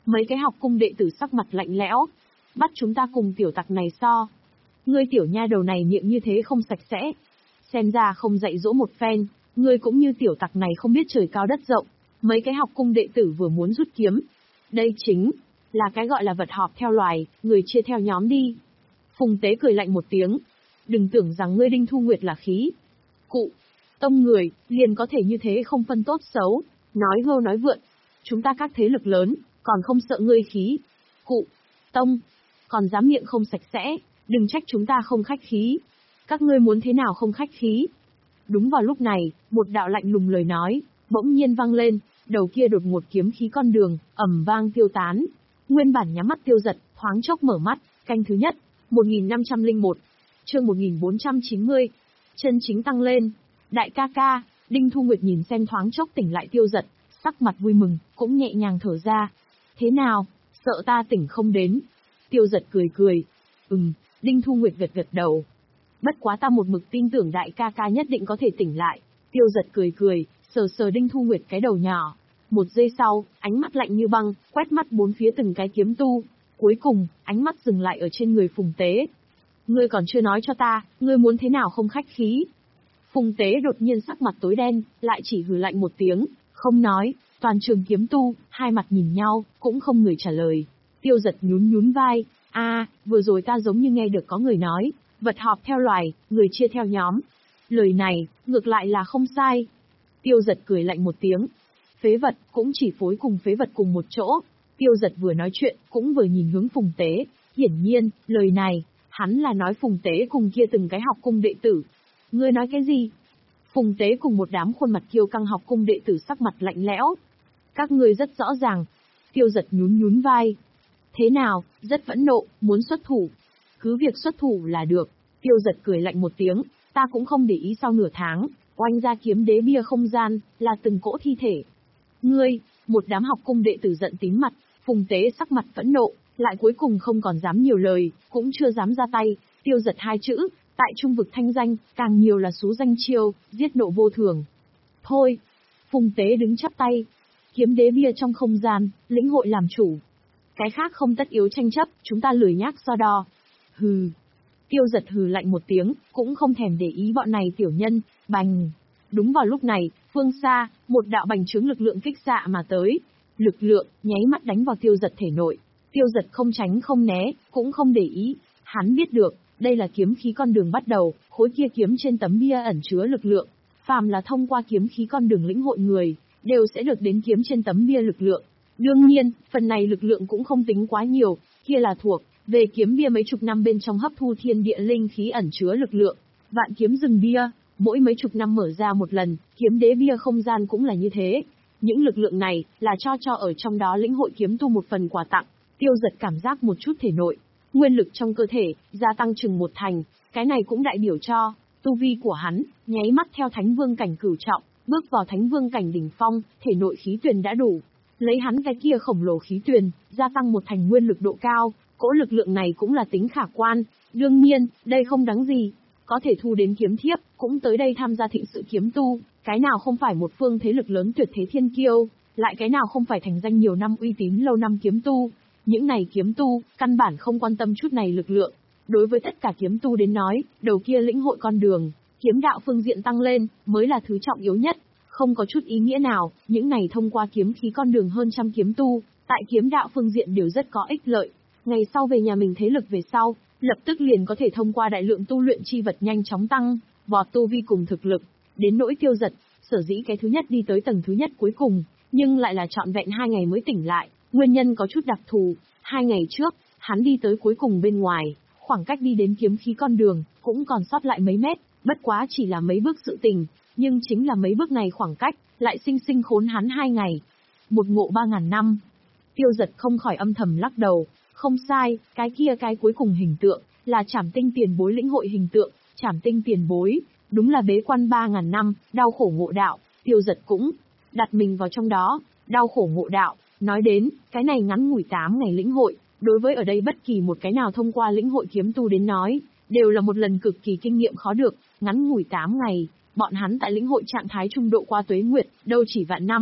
Mấy cái học cung đệ tử sắc mặt lạnh lẽo. Bắt chúng ta cùng tiểu tặc này so. Ngươi tiểu nha đầu này miệng như thế không sạch sẽ. Xem ra không dạy dỗ một phen, ngươi cũng như tiểu tặc này không biết trời cao đất rộng. Mấy cái học cung đệ tử vừa muốn rút kiếm. Đây chính là cái gọi là vật họp theo loài, người chia theo nhóm đi. Phùng Tế cười lạnh một tiếng. Đừng tưởng rằng ngươi Đinh Thu Nguyệt là khí. Cụ, tông người, liền có thể như thế không phân tốt xấu, nói hưu nói vượn. Chúng ta các thế lực lớn, còn không sợ ngươi khí. Cụ, tông, còn dám miệng không sạch sẽ, đừng trách chúng ta không khách khí. Các ngươi muốn thế nào không khách khí? Đúng vào lúc này, một đạo lạnh lùng lời nói, bỗng nhiên vang lên, đầu kia đột ngột kiếm khí con đường, ầm vang tiêu tán. Nguyên bản nhắm mắt Tiêu Dật, thoáng chốc mở mắt, canh thứ nhất, một nghìn năm trăm lẻ một, chương một nghìn bốn trăm chín mươi, chân chính tăng lên. Đại ca ca, Đinh Thu Nguyệt nhìn xem thoáng chốc tỉnh lại Tiêu Dật, sắc mặt vui mừng, cũng nhẹ nhàng thở ra. Thế nào, sợ ta tỉnh không đến? Tiêu Dật cười cười. Ừm, Đinh Thu Nguyệt gật gật đầu. Bất quá ta một mực tin tưởng đại ca ca nhất định có thể tỉnh lại. Tiêu Dật cười cười, sờ sờ Đinh Thu Nguyệt cái đầu nhỏ. Một giây sau, ánh mắt lạnh như băng, quét mắt bốn phía từng cái kiếm tu. Cuối cùng, ánh mắt dừng lại ở trên người Phùng Tế. Ngươi còn chưa nói cho ta, ngươi muốn thế nào không khách khí? Phùng Tế đột nhiên sắc mặt tối đen, lại chỉ hừ lạnh một tiếng, không nói. Toàn trường kiếm tu, hai mặt nhìn nhau, cũng không người trả lời. Tiêu Dật nhún nhún vai. A, à, vừa rồi ta giống như nghe được có người nói, vật họp theo loài, người chia theo nhóm. Lời này, ngược lại là không sai. Tiêu Dật cười lạnh một tiếng. Phế vật, cũng chỉ phối cùng phế vật cùng một chỗ. Tiêu Dật vừa nói chuyện, cũng vừa nhìn hướng Phùng Tế. Hiển nhiên, lời này, hắn là nói Phùng Tế cùng kia từng cái học cung đệ tử. Ngươi nói cái gì? Phùng Tế cùng một đám khuôn mặt kiêu căng học cung đệ tử sắc mặt lạnh lẽo. Các ngươi rất rõ ràng. Tiêu Dật nhún nhún vai. Thế nào, rất phẫn nộ, muốn xuất thủ. Cứ việc xuất thủ là được. Tiêu Dật cười lạnh một tiếng, ta cũng không để ý sau nửa tháng, oanh ra kiếm đế bia không gian, là từng cỗ thi thể. Ngươi, một đám học cung đệ tử giận tím mặt, Phùng Tế sắc mặt phẫn nộ, lại cuối cùng không còn dám nhiều lời, cũng chưa dám ra tay. Tiêu Dật hai chữ, tại trung vực thanh danh, càng nhiều là xú danh chiêu, giết nộ vô thường. Thôi, Phùng Tế đứng chắp tay, kiếm đế bia trong không gian, lĩnh hội làm chủ. Cái khác không tất yếu tranh chấp, chúng ta lười nhác so đo. Hừ. Tiêu Dật hừ lạnh một tiếng, cũng không thèm để ý bọn này tiểu nhân, bành. Đúng vào lúc này, phương xa, một đạo bành trướng lực lượng kích xạ mà tới. Lực lượng, nháy mắt đánh vào Tiêu Dật thể nội. Tiêu Dật không tránh không né, cũng không để ý. Hắn biết được, đây là kiếm khí con đường bắt đầu, khối kia kiếm trên tấm bia ẩn chứa lực lượng. Phàm là thông qua kiếm khí con đường lĩnh hội người, đều sẽ được đến kiếm trên tấm bia lực lượng. Đương nhiên, phần này lực lượng cũng không tính quá nhiều, kia là thuộc về kiếm bia mấy chục năm bên trong hấp thu thiên địa linh khí ẩn chứa lực lượng. Vạn kiếm rừng bia, mỗi mấy chục năm mở ra một lần, kiếm đế bia không gian cũng là như thế. Những lực lượng này là cho cho ở trong đó lĩnh hội kiếm tu một phần quà tặng. Tiêu Dật cảm giác một chút thể nội, nguyên lực trong cơ thể gia tăng chừng một thành, cái này cũng đại biểu cho tu vi của hắn nháy mắt theo thánh vương cảnh cửu trọng, bước vào thánh vương cảnh đỉnh phong, thể nội khí tuyền đã đủ. Lấy hắn cái kia khổng lồ khí tuyền, gia tăng một thành nguyên lực độ cao, cỗ lực lượng này cũng là tính khả quan. Đương nhiên, đây không đáng gì. Có thể thu đến kiếm thiếp, cũng tới đây tham gia thịnh sự kiếm tu, cái nào không phải một phương thế lực lớn tuyệt thế thiên kiêu, lại cái nào không phải thành danh nhiều năm uy tín lâu năm kiếm tu. Những này kiếm tu, căn bản không quan tâm chút này lực lượng. Đối với tất cả kiếm tu đến nói, đầu kia lĩnh hội con đường, kiếm đạo phương diện tăng lên, mới là thứ trọng yếu nhất. Không có chút ý nghĩa nào, những này thông qua kiếm khí con đường hơn trăm kiếm tu, tại kiếm đạo phương diện đều rất có ích lợi. Ngày sau về nhà mình thế lực về sau, lập tức liền có thể thông qua đại lượng tu luyện chi vật nhanh chóng tăng, vọt tu vi cùng thực lực. Đến nỗi Tiêu Dật, sở dĩ cái thứ nhất đi tới tầng thứ nhất cuối cùng, nhưng lại là trọn vẹn hai ngày mới tỉnh lại, nguyên nhân có chút đặc thù. Hai ngày trước, hắn đi tới cuối cùng bên ngoài, khoảng cách đi đến kiếm khí con đường, cũng còn sót lại mấy mét, bất quá chỉ là mấy bước sự tình. Nhưng chính là mấy bước này khoảng cách, lại sinh sinh khốn hắn hai ngày. Một ngộ ba ngàn năm. Tiêu Dật không khỏi âm thầm lắc đầu. Không sai, cái kia cái cuối cùng hình tượng, là Trảm Tinh tiền bối lĩnh hội hình tượng. Trảm Tinh tiền bối, đúng là bế quan ba ngàn năm, đau khổ ngộ đạo. Tiêu Dật cũng đặt mình vào trong đó, đau khổ ngộ đạo. Nói đến, cái này ngắn ngủi tám ngày lĩnh hội, đối với ở đây bất kỳ một cái nào thông qua lĩnh hội kiếm tu đến nói, đều là một lần cực kỳ kinh nghiệm khó được. Ngắn ngủi tám ngày. Bọn hắn tại lĩnh hội trạng thái trung độ qua tuế nguyệt, đâu chỉ vạn năm.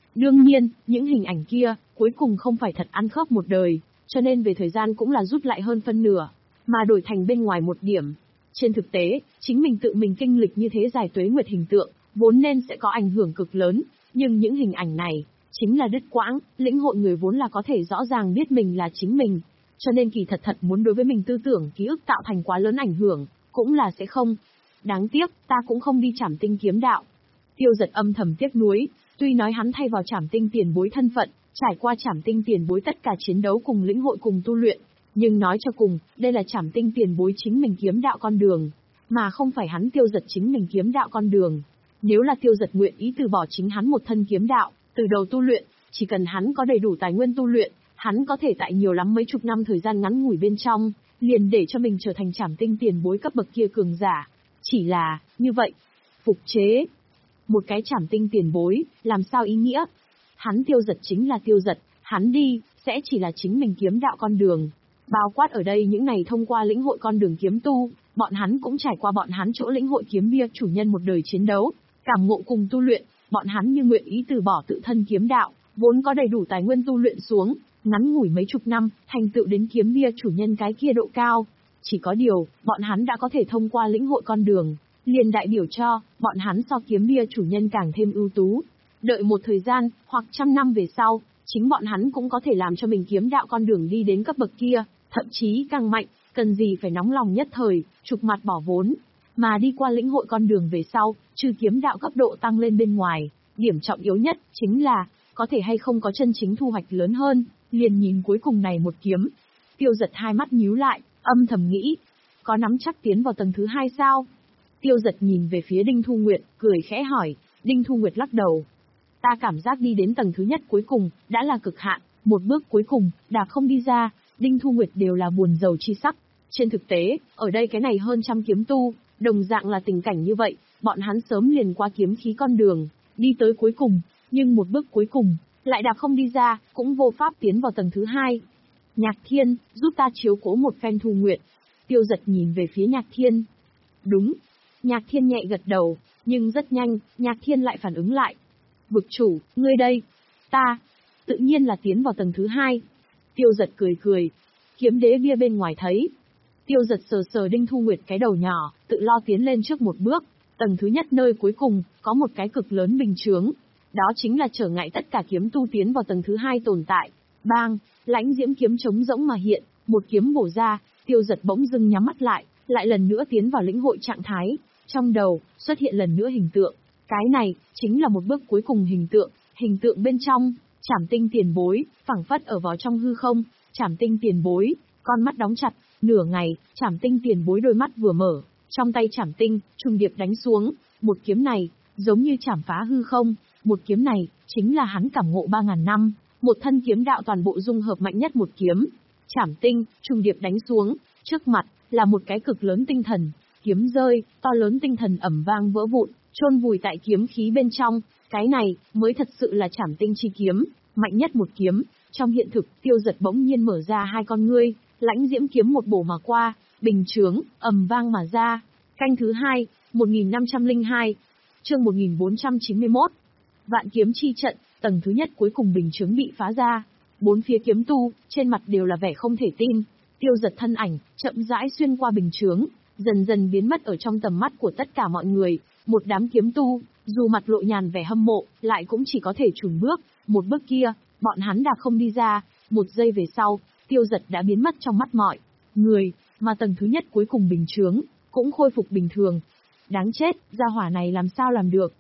Đương nhiên, những hình ảnh kia, cuối cùng không phải thật ăn khớp một đời, cho nên về thời gian cũng là rút lại hơn phân nửa, mà đổi thành bên ngoài một điểm. Trên thực tế, chính mình tự mình kinh lịch như thế dài tuế nguyệt hình tượng, vốn nên sẽ có ảnh hưởng cực lớn, nhưng những hình ảnh này, chính là đứt quãng, lĩnh hội người vốn là có thể rõ ràng biết mình là chính mình, cho nên kỳ thật thật muốn đối với mình tư tưởng ký ức tạo thành quá lớn ảnh hưởng, cũng là sẽ không. Đáng tiếc, ta cũng không đi Trảm Tinh kiếm đạo. Tiêu Giật âm thầm tiếc nuối, tuy nói hắn thay vào Trảm Tinh tiền bối thân phận, trải qua Trảm Tinh tiền bối tất cả chiến đấu cùng lĩnh hội cùng tu luyện, nhưng nói cho cùng, đây là Trảm Tinh tiền bối chính mình kiếm đạo con đường, mà không phải hắn Tiêu Giật chính mình kiếm đạo con đường. Nếu là Tiêu Giật nguyện ý từ bỏ chính hắn một thân kiếm đạo, từ đầu tu luyện, chỉ cần hắn có đầy đủ tài nguyên tu luyện, hắn có thể tại nhiều lắm mấy chục năm thời gian ngắn ngủi bên trong, liền để cho mình trở thành Trảm Tinh tiền bối cấp bậc kia cường giả. Chỉ là, như vậy, phục chế. Một cái Trảm Tinh tiền bối, làm sao ý nghĩa? Hắn Tiêu Giật chính là Tiêu Giật, hắn đi, sẽ chỉ là chính mình kiếm đạo con đường. Bao quát ở đây những này thông qua lĩnh hội con đường kiếm tu, bọn hắn cũng trải qua bọn hắn chỗ lĩnh hội kiếm bia chủ nhân một đời chiến đấu, cảm ngộ cùng tu luyện, bọn hắn như nguyện ý từ bỏ tự thân kiếm đạo, vốn có đầy đủ tài nguyên tu luyện xuống, ngắn ngủi mấy chục năm, thành tựu đến kiếm bia chủ nhân cái kia độ cao. Chỉ có điều, bọn hắn đã có thể thông qua lĩnh hội con đường, liền đại biểu cho, bọn hắn so kiếm bia chủ nhân càng thêm ưu tú. Đợi một thời gian, hoặc trăm năm về sau, chính bọn hắn cũng có thể làm cho mình kiếm đạo con đường đi đến cấp bậc kia, thậm chí càng mạnh, cần gì phải nóng lòng nhất thời, trục mặt bỏ vốn. Mà đi qua lĩnh hội con đường về sau, trừ kiếm đạo cấp độ tăng lên bên ngoài, điểm trọng yếu nhất, chính là, có thể hay không có chân chính thu hoạch lớn hơn, liền nhìn cuối cùng này một kiếm. Tiêu Giật hai mắt nhíu lại, âm thầm nghĩ, có nắm chắc tiến vào tầng thứ hai sao? Tiêu Giật nhìn về phía Đinh Thu Nguyệt, cười khẽ hỏi. Đinh Thu Nguyệt lắc đầu. Ta cảm giác đi đến tầng thứ nhất cuối cùng, đã là cực hạn, một bước cuối cùng, đã không đi ra. Đinh Thu Nguyệt đều là buồn rầu chi sắc. Trên thực tế, ở đây cái này hơn trăm kiếm tu, đồng dạng là tình cảnh như vậy, bọn hắn sớm liền qua kiếm khí con đường, đi tới cuối cùng, nhưng một bước cuối cùng, lại đã không đi ra, cũng vô pháp tiến vào tầng thứ hai. Nhạc Thiên, giúp ta chiếu cố một phen Thu Nguyệt. Tiêu Giật nhìn về phía Nhạc Thiên. Đúng. Nhạc Thiên nhẹ gật đầu, nhưng rất nhanh, Nhạc Thiên lại phản ứng lại. Vực chủ, ngươi đây. Ta. Tự nhiên là tiến vào tầng thứ hai. Tiêu Giật cười cười. Kiếm đế bia bên ngoài thấy. Tiêu Giật sờ sờ Đinh Thu Nguyệt cái đầu nhỏ, tự lo tiến lên trước một bước. Tầng thứ nhất nơi cuối cùng, có một cái cực lớn bình chướng. Đó chính là trở ngại tất cả kiếm tu tiến vào tầng thứ hai tồn tại. Bang, lãnh diễm kiếm trống rỗng mà hiện, một kiếm bổ ra, Tiêu Giật bỗng dưng nhắm mắt lại, lại lần nữa tiến vào lĩnh hội trạng thái. Trong đầu, xuất hiện lần nữa hình tượng. Cái này, chính là một bước cuối cùng hình tượng. Hình tượng bên trong, Trảm Tinh tiền bối, phảng phất ở vào trong hư không. Trảm Tinh tiền bối, con mắt đóng chặt, nửa ngày, Trảm Tinh tiền bối đôi mắt vừa mở, trong tay Trảm Tinh, trùng điệp đánh xuống. Một kiếm này, giống như chảm phá hư không. Một kiếm này, chính là hắn cảm ngộ ba ngàn năm, một thân kiếm đạo toàn bộ dung hợp mạnh nhất một kiếm. Trảm Tinh, trùng điệp đánh xuống, trước mặt, là một cái cực lớn tinh thần. Kiếm rơi, to lớn tinh thần ầm vang vỡ vụn, chôn vùi tại kiếm khí bên trong. Cái này, mới thật sự là Trảm Tinh chi kiếm, mạnh nhất một kiếm. Trong hiện thực, Tiêu Giật bỗng nhiên mở ra hai con ngươi, lãnh diễm kiếm một bổ mà qua, bình chướng, ầm vang mà ra. Canh thứ hai, một nghìn năm trăm lẻ hai, chương một nghìn bốn trăm chín mươi mốt. Vạn kiếm chi trận, tầng thứ nhất cuối cùng bình chướng bị phá ra. Bốn phía kiếm tu, trên mặt đều là vẻ không thể tin. Tiêu Giật thân ảnh, chậm rãi xuyên qua bình chướng, dần dần biến mất ở trong tầm mắt của tất cả mọi người. Một đám kiếm tu, dù mặt lộ nhàn vẻ hâm mộ, lại cũng chỉ có thể chùn bước. Một bước kia, bọn hắn đã không đi ra. Một giây về sau, Tiêu Giật đã biến mất trong mắt mọi người, mà tầng thứ nhất cuối cùng bình chướng, cũng khôi phục bình thường. Đáng chết, gia hỏa này làm sao làm được?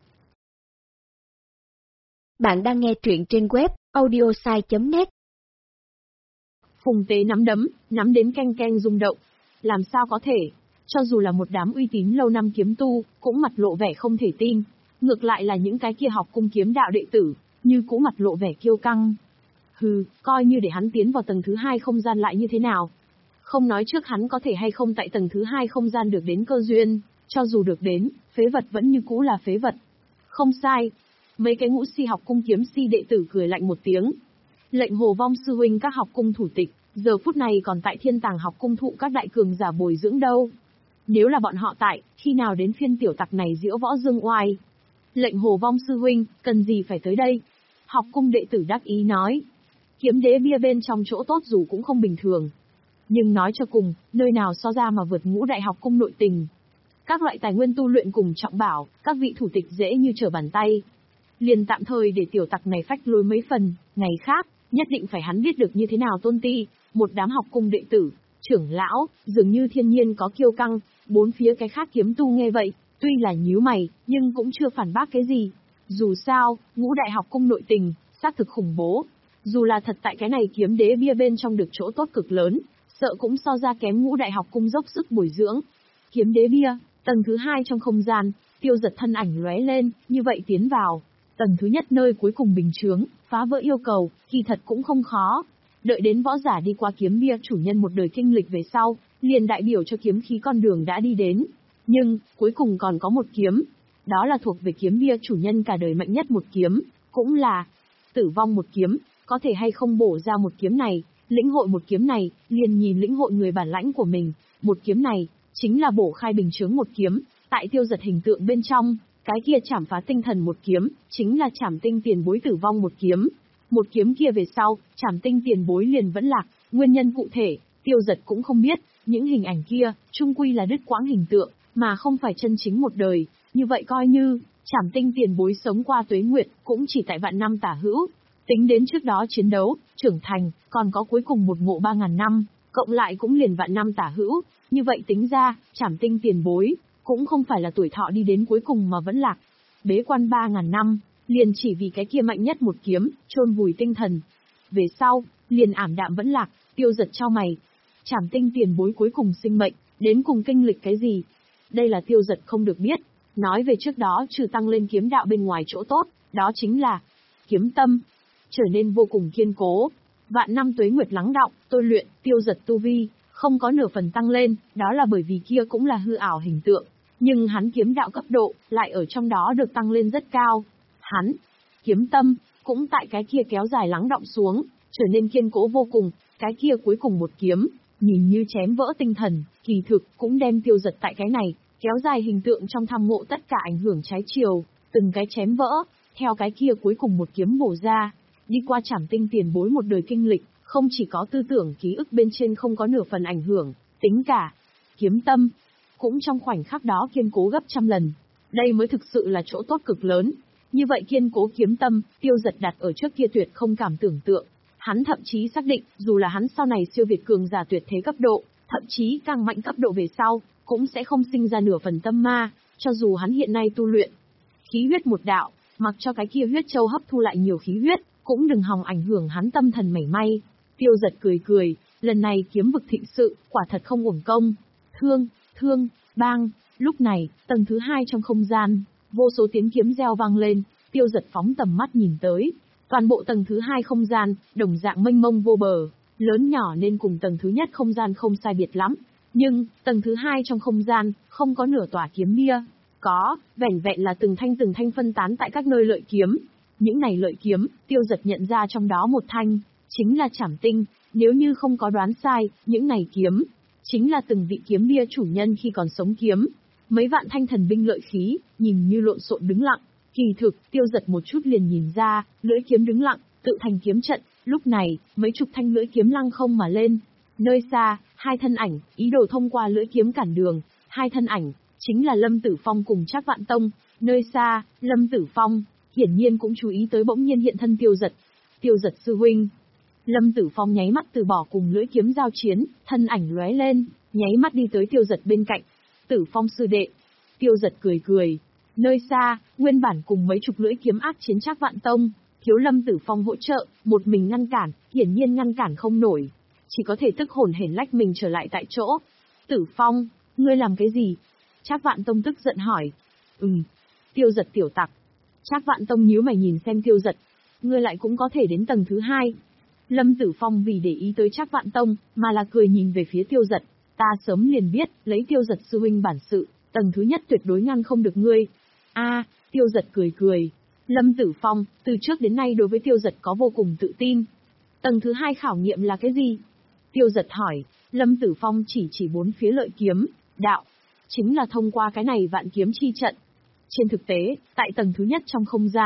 Bạn đang nghe truyện trên web audiosai chấm net. Phùng Tế nắm đấm, nắm đến canh canh rung động. Làm sao có thể? Cho dù là một đám uy tín lâu năm kiếm tu, cũng mặt lộ vẻ không thể tin. Ngược lại là những cái kia học cung kiếm đạo đệ tử, như cũ mặt lộ vẻ kiêu căng. Hừ, coi như để hắn tiến vào tầng thứ hai không gian lại như thế nào? Không nói trước hắn có thể hay không tại tầng thứ hai không gian được đến cơ duyên, cho dù được đến, phế vật vẫn như cũ là phế vật. Không sai. Mấy cái ngũ si học cung kiếm si đệ tử cười lạnh một tiếng. Lệnh Hồ Vong sư huynh các học cung thủ tịch, giờ phút này còn tại Thiên Tàng học cung thụ các đại cường giả bồi dưỡng đâu. Nếu là bọn họ tại, khi nào đến phiên tiểu tặc này diễu võ dương oai? Lệnh Hồ Vong sư huynh, cần gì phải tới đây? Học cung đệ tử đắc ý nói. Kiếm đế bia bên trong chỗ tốt dù cũng không bình thường. Nhưng nói cho cùng, nơi nào so ra mà vượt ngũ đại học cung nội tình. Các loại tài nguyên tu luyện cùng trọng bảo, các vị thủ tịch dễ như trở bàn tay. Liền tạm thời để tiểu tặc này phách lối mấy phần, ngày khác, nhất định phải hắn biết được như thế nào tôn ti, một đám học cung đệ tử, trưởng lão, dường như thiên nhiên có kiêu căng, bốn phía cái khác kiếm tu nghe vậy, tuy là nhíu mày, nhưng cũng chưa phản bác cái gì. Dù sao, ngũ đại học cung nội tình, xác thực khủng bố. Dù là thật tại cái này kiếm đế bia bên trong được chỗ tốt cực lớn, sợ cũng so ra kém ngũ đại học cung dốc sức bồi dưỡng. Kiếm đế bia, tầng thứ hai trong không gian, Tiêu Giật thân ảnh lóe lên, như vậy tiến vào. Tầng thứ nhất nơi cuối cùng bình chướng, phá vỡ yêu cầu, kỳ thật cũng không khó. Đợi đến võ giả đi qua kiếm bia chủ nhân một đời kinh lịch về sau, liền đại biểu cho kiếm khí con đường đã đi đến. Nhưng, cuối cùng còn có một kiếm. Đó là thuộc về kiếm bia chủ nhân cả đời mạnh nhất một kiếm, cũng là tử vong một kiếm, có thể hay không bổ ra một kiếm này, lĩnh hội một kiếm này, liền nhìn lĩnh hội người bản lãnh của mình. Một kiếm này, chính là bổ khai bình chướng một kiếm, tại Tiêu Giật hình tượng bên trong, cái kia chảm phá tinh thần một kiếm, chính là chảm tinh tiền bối tử vong một kiếm. Một kiếm kia về sau, chảm tinh tiền bối liền vẫn lạc, nguyên nhân cụ thể, Tiêu Giật cũng không biết, những hình ảnh kia, chung quy là đứt quãng hình tượng, mà không phải chân chính một đời, như vậy coi như, chảm tinh tiền bối sống qua tuế nguyệt, cũng chỉ tại vạn năm tả hữu. Tính đến trước đó chiến đấu, trưởng thành, còn có cuối cùng một ngộ ba ngàn năm, cộng lại cũng liền vạn năm tả hữu, như vậy tính ra, chảm tinh tiền bối, cũng không phải là tuổi thọ đi đến cuối cùng mà vẫn lạc. Bế quan ba ngàn năm, liền chỉ vì cái kia mạnh nhất một kiếm, chôn vùi tinh thần. Về sau, liền ảm đạm vẫn lạc, Tiêu Giật cho mày. Chảm tinh tiền bối cuối cùng sinh mệnh, đến cùng kinh lịch cái gì? Đây là Tiêu Giật không được biết. Nói về trước đó trừ tăng lên kiếm đạo bên ngoài chỗ tốt, đó chính là kiếm tâm, trở nên vô cùng kiên cố. Vạn năm tuế nguyệt lắng đọng, tôi luyện, Tiêu Giật tu vi, không có nửa phần tăng lên, đó là bởi vì kia cũng là hư ảo hình tượng. Nhưng hắn kiếm đạo cấp độ, lại ở trong đó được tăng lên rất cao. Hắn, kiếm tâm, cũng tại cái kia kéo dài lắng đọng xuống, trở nên kiên cố vô cùng, cái kia cuối cùng một kiếm, nhìn như chém vỡ tinh thần, kỳ thực cũng đem Tiêu Giật tại cái này, kéo dài hình tượng trong tham ngộ tất cả ảnh hưởng trái chiều, từng cái chém vỡ, theo cái kia cuối cùng một kiếm bổ ra, đi qua chảm tinh tiền bối một đời kinh lịch, không chỉ có tư tưởng ký ức bên trên không có nửa phần ảnh hưởng, tính cả kiếm tâm, cũng trong khoảnh khắc đó kiên cố gấp trăm lần. Đây mới thực sự là chỗ tốt cực lớn. Như vậy kiên cố kiếm tâm, Tiêu Giật đặt ở trước kia tuyệt không cảm tưởng tượng. Hắn thậm chí xác định, dù là hắn sau này siêu việt cường giả tuyệt thế cấp độ, thậm chí càng mạnh cấp độ về sau, cũng sẽ không sinh ra nửa phần tâm ma, cho dù hắn hiện nay tu luyện khí huyết một đạo, mặc cho cái kia huyết châu hấp thu lại nhiều khí huyết, cũng đừng hòng ảnh hưởng hắn tâm thần mảy may. Tiêu Giật cười cười, lần này kiếm vực thịnh sự, quả thật không uổng công. Thương, thương, bang, lúc này, tầng thứ hai trong không gian, vô số tiếng kiếm reo vang lên, Tiêu Giật phóng tầm mắt nhìn tới. Toàn bộ tầng thứ hai không gian, đồng dạng mênh mông vô bờ, lớn nhỏ nên cùng tầng thứ nhất không gian không sai biệt lắm. Nhưng, tầng thứ hai trong không gian, không có nửa tòa kiếm bia. Có, vẻn vẹn là từng thanh từng thanh phân tán tại các nơi lợi kiếm. Những này lợi kiếm, Tiêu Giật nhận ra trong đó một thanh, chính là chảm tinh, nếu như không có đoán sai, những này kiếm, chính là từng vị kiếm bia chủ nhân khi còn sống kiếm. Mấy vạn thanh thần binh lợi khí, nhìn như lộn xộn đứng lặng. Kỳ thực, Tiêu Giật một chút liền nhìn ra, lưỡi kiếm đứng lặng, tự thành kiếm trận, lúc này, mấy chục thanh lưỡi kiếm lăng không mà lên. Nơi xa, hai thân ảnh, ý đồ thông qua lưỡi kiếm cản đường, hai thân ảnh, chính là Lâm Tử Phong cùng Trác Vạn Tông. Nơi xa, Lâm Tử Phong, hiển nhiên cũng chú ý tới bỗng nhiên hiện thân Tiêu Giật. Tiêu Giật sư huynh. Lâm Tử Phong nháy mắt từ bỏ cùng lưỡi kiếm giao chiến, thân ảnh lóe lên, nháy mắt đi tới Tiêu Giật bên cạnh. Tử Phong sư đệ. Tiêu Giật cười cười. Nơi xa, nguyên bản cùng mấy chục lưỡi kiếm ác chiến Trác Vạn Tông, thiếu Lâm Tử Phong hỗ trợ, một mình ngăn cản, hiển nhiên ngăn cản không nổi. Chỉ có thể tức hồn hển lách mình trở lại tại chỗ. Tử Phong, ngươi làm cái gì? Trác Vạn Tông tức giận hỏi. Ừm. Tiêu Giật tiểu tặc. Trác Vạn Tông nhíu mày nhìn xem Tiêu Giật. Ngươi lại cũng có thể đến tầng thứ hai. Lâm Tử Phong vì để ý tới Trác Vạn Tông, mà là cười nhìn về phía Tiêu Giật. Ta sớm liền biết, lấy Tiêu Giật sư huynh bản sự, tầng thứ nhất tuyệt đối ngăn không được ngươi. A, Tiêu Giật cười cười. Lâm Tử Phong, từ trước đến nay đối với Tiêu Giật có vô cùng tự tin. Tầng thứ hai khảo nghiệm là cái gì? Tiêu Giật hỏi. Lâm Tử Phong chỉ chỉ bốn phía lợi kiếm, đạo. Chính là thông qua cái này vạn kiếm chi trận. Trên thực tế, tại tầng thứ nhất trong không gian,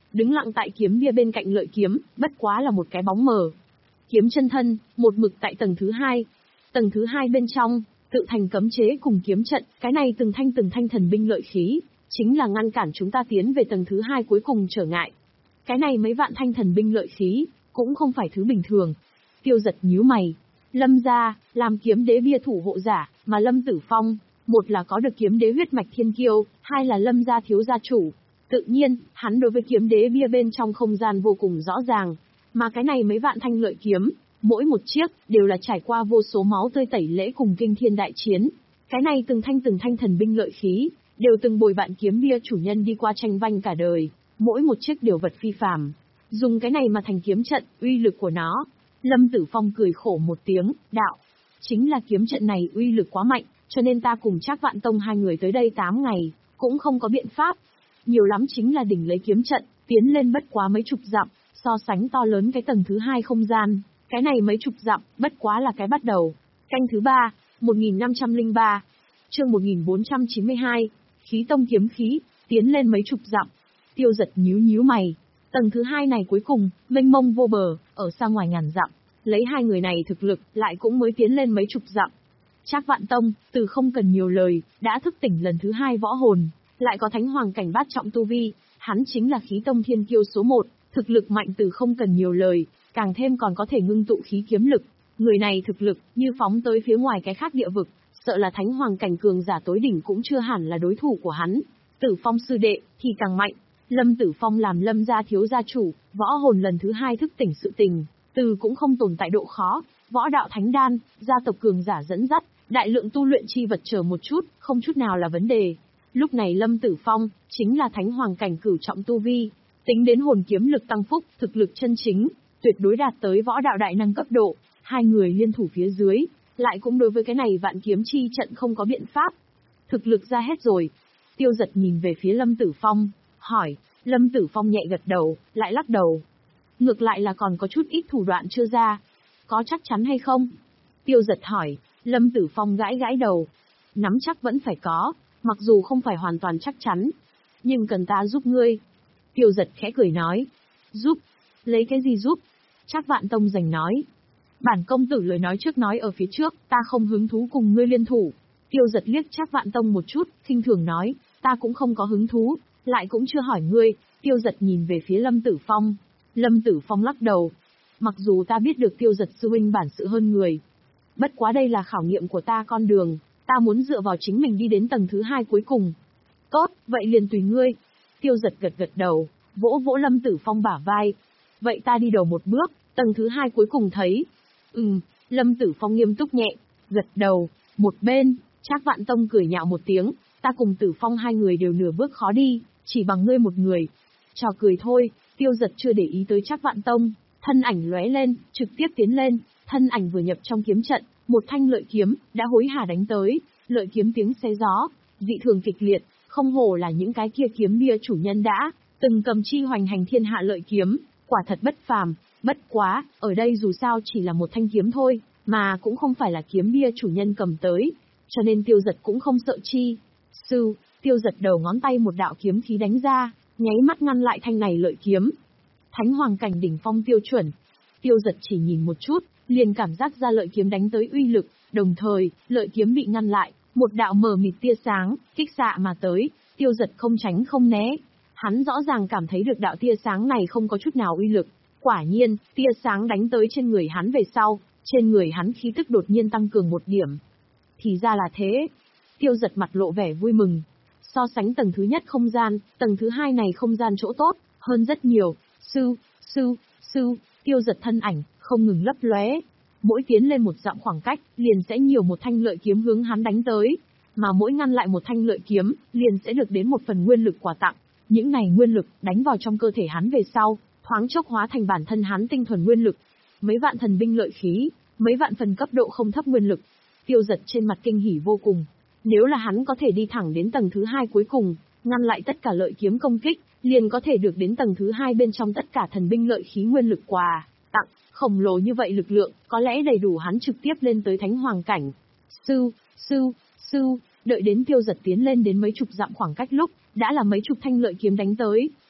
đứng lặng tại kiếm bia bên cạnh lợi kiếm, bất quá là một cái bóng mờ. Kiếm chân thân, một mực tại tầng thứ hai. Tầng thứ hai bên trong, tự thành cấm chế cùng kiếm trận, cái này từng thanh từng thanh thần binh lợi khí, chính là ngăn cản chúng ta tiến về tầng thứ hai cuối cùng trở ngại. Cái này mấy vạn thanh thần binh lợi khí, cũng không phải thứ bình thường. Tiêu Giật nhíu mày. Lâm gia, làm kiếm đế bia thủ hộ giả, mà Lâm Tử Phong, một là có được kiếm đế huyết mạch thiên kiêu, hai là Lâm gia thiếu gia chủ. Tự nhiên, hắn đối với kiếm đế bia bên trong không gian vô cùng rõ ràng. Mà cái này mấy vạn thanh lợi kiếm, mỗi một chiếc, đều là trải qua vô số máu tươi tẩy lễ cùng kinh thiên đại chiến. Cái này từng thanh từng thanh thần binh lợi khí, đều từng bồi bạn kiếm bia chủ nhân đi qua tranh vanh cả đời, mỗi một chiếc đều vật phi phàm. Dùng cái này mà thành kiếm trận, uy lực của nó. Lâm Tử Phong cười khổ một tiếng, đạo. Chính là kiếm trận này uy lực quá mạnh, cho nên ta cùng Trác Vạn Tông hai người tới đây tám ngày, cũng không có biện pháp. Nhiều lắm chính là đỉnh lấy kiếm trận, tiến lên bất quá mấy chục dặm, so sánh to lớn cái tầng thứ hai không gian. Cái này mấy chục dặm, bất quá là cái bắt đầu. Canh thứ ba, một nghìn năm trăm lẻ ba. Chương một nghìn bốn trăm chín mươi hai. Khí tông kiếm khí, tiến lên mấy chục dặm. Tiêu Giật nhíu nhíu mày. Tầng thứ hai này cuối cùng, mênh mông vô bờ, ở xa ngoài ngàn dặm. Lấy hai người này thực lực, lại cũng mới tiến lên mấy chục dặm. Trác Vạn Tông, từ không cần nhiều lời, đã thức tỉnh lần thứ hai võ hồn, lại có thánh hoàng cảnh bát trọng tu vi, hắn chính là khí tông thiên kiêu số một, thực lực mạnh từ không cần nhiều lời, càng thêm còn có thể ngưng tụ khí kiếm lực. Người này thực lực, như phóng tới phía ngoài cái khác địa vực, sợ là thánh hoàng cảnh cường giả tối đỉnh cũng chưa hẳn là đối thủ của hắn. Tử Phong sư đệ, thì càng mạnh. Lâm Tử Phong làm Lâm gia thiếu gia chủ, võ hồn lần thứ hai thức tỉnh sự tình, từ cũng không tồn tại độ khó, võ đạo thánh đan, gia tộc cường giả dẫn dắt, đại lượng tu luyện chi vật chờ một chút, không chút nào là vấn đề. Lúc này Lâm Tử Phong, chính là thánh hoàng cảnh cửu trọng tu vi, tính đến hồn kiếm lực tăng phúc, thực lực chân chính, tuyệt đối đạt tới võ đạo đại năng cấp độ, hai người liên thủ phía dưới, lại cũng đối với cái này vạn kiếm chi trận không có biện pháp. Thực lực ra hết rồi. Tiêu Giật nhìn về phía Lâm Tử Phong, hỏi. Lâm Tử Phong nhẹ gật đầu, lại lắc đầu. Ngược lại là còn có chút ít thủ đoạn chưa ra. Có chắc chắn hay không? Tiêu Giật hỏi. Lâm Tử Phong gãi gãi đầu. Nắm chắc vẫn phải có, mặc dù không phải hoàn toàn chắc chắn. Nhưng cần ta giúp ngươi. Tiêu Giật khẽ cười nói. Giúp? Lấy cái gì giúp? Trác Vạn Tông giành nói. Bản công tử lời nói trước nói ở phía trước, ta không hứng thú cùng ngươi liên thủ. Tiêu Giật liếc Trác Vạn Tông một chút, khinh thường nói, ta cũng không có hứng thú, lại cũng chưa hỏi ngươi. Tiêu Giật nhìn về phía Lâm Tử Phong. Lâm Tử Phong lắc đầu. Mặc dù ta biết được Tiêu Giật sư huynh bản sự hơn người, bất quá đây là khảo nghiệm của ta con đường, ta muốn dựa vào chính mình đi đến tầng thứ hai cuối cùng. Tốt, vậy liền tùy ngươi. Tiêu Giật gật gật đầu, vỗ vỗ Lâm Tử Phong bả vai. Vậy ta đi đầu một bước, tầng thứ hai cuối cùng thấy. Ừm, Lâm Tử Phong nghiêm túc nhẹ, gật đầu. Một bên, Trác Vạn Tông cười nhạo một tiếng, ta cùng Tử Phong hai người đều nửa bước khó đi, chỉ bằng ngươi một người. Trò cười thôi. Tiêu Giật chưa để ý tới Trác Vạn Tông, thân ảnh lóe lên, trực tiếp tiến lên, thân ảnh vừa nhập trong kiếm trận, một thanh lợi kiếm đã hối hả đánh tới, lợi kiếm tiếng xé gió, dị thường kịch liệt, không hổ là những cái kia kiếm bia chủ nhân đã từng cầm chi hoành hành thiên hạ lợi kiếm, quả thật bất phàm. Bất quá, ở đây dù sao chỉ là một thanh kiếm thôi, mà cũng không phải là kiếm bia chủ nhân cầm tới, cho nên Tiêu Giật cũng không sợ chi. Sư, Tiêu Giật đầu ngón tay một đạo kiếm khí đánh ra, nháy mắt ngăn lại thanh này lợi kiếm. Thánh hoàng cảnh đỉnh phong tiêu chuẩn. Tiêu Giật chỉ nhìn một chút, liền cảm giác ra lợi kiếm đánh tới uy lực, đồng thời, lợi kiếm bị ngăn lại, một đạo mờ mịt tia sáng, kích xạ mà tới, Tiêu Giật không tránh không né. Hắn rõ ràng cảm thấy được đạo tia sáng này không có chút nào uy lực. Quả nhiên, tia sáng đánh tới trên người hắn về sau, trên người hắn khí tức đột nhiên tăng cường một điểm. Thì ra là thế. Tiêu Giật mặt lộ vẻ vui mừng. So sánh tầng thứ nhất không gian, tầng thứ hai này không gian chỗ tốt, hơn rất nhiều. Sư, sư, sư, Tiêu Giật thân ảnh, không ngừng lấp lóe. Mỗi tiến lên một dặm khoảng cách, liền sẽ nhiều một thanh lợi kiếm hướng hắn đánh tới. Mà mỗi ngăn lại một thanh lợi kiếm, liền sẽ được đến một phần nguyên lực quà tặng. Những này nguyên lực, đánh vào trong cơ thể hắn về sau, thoáng chốc hóa thành bản thân hắn tinh thuần nguyên lực. Mấy vạn thần binh lợi khí, mấy vạn phần cấp độ không thấp nguyên lực. Tiêu Giật trên mặt kinh hỉ vô cùng. Nếu là hắn có thể đi thẳng đến tầng thứ hai cuối cùng, ngăn lại tất cả lợi kiếm công kích, liền có thể được đến tầng thứ hai bên trong tất cả thần binh lợi khí nguyên lực quà tặng, khổng lồ như vậy lực lượng, có lẽ đầy đủ hắn trực tiếp lên tới thánh hoàng cảnh. Sư, sư, sư, đợi đến Tiêu Giật tiến lên đến mấy chục dặm khoảng cách lúc, đã là mấy chục thanh lợi kiếm đánh tới,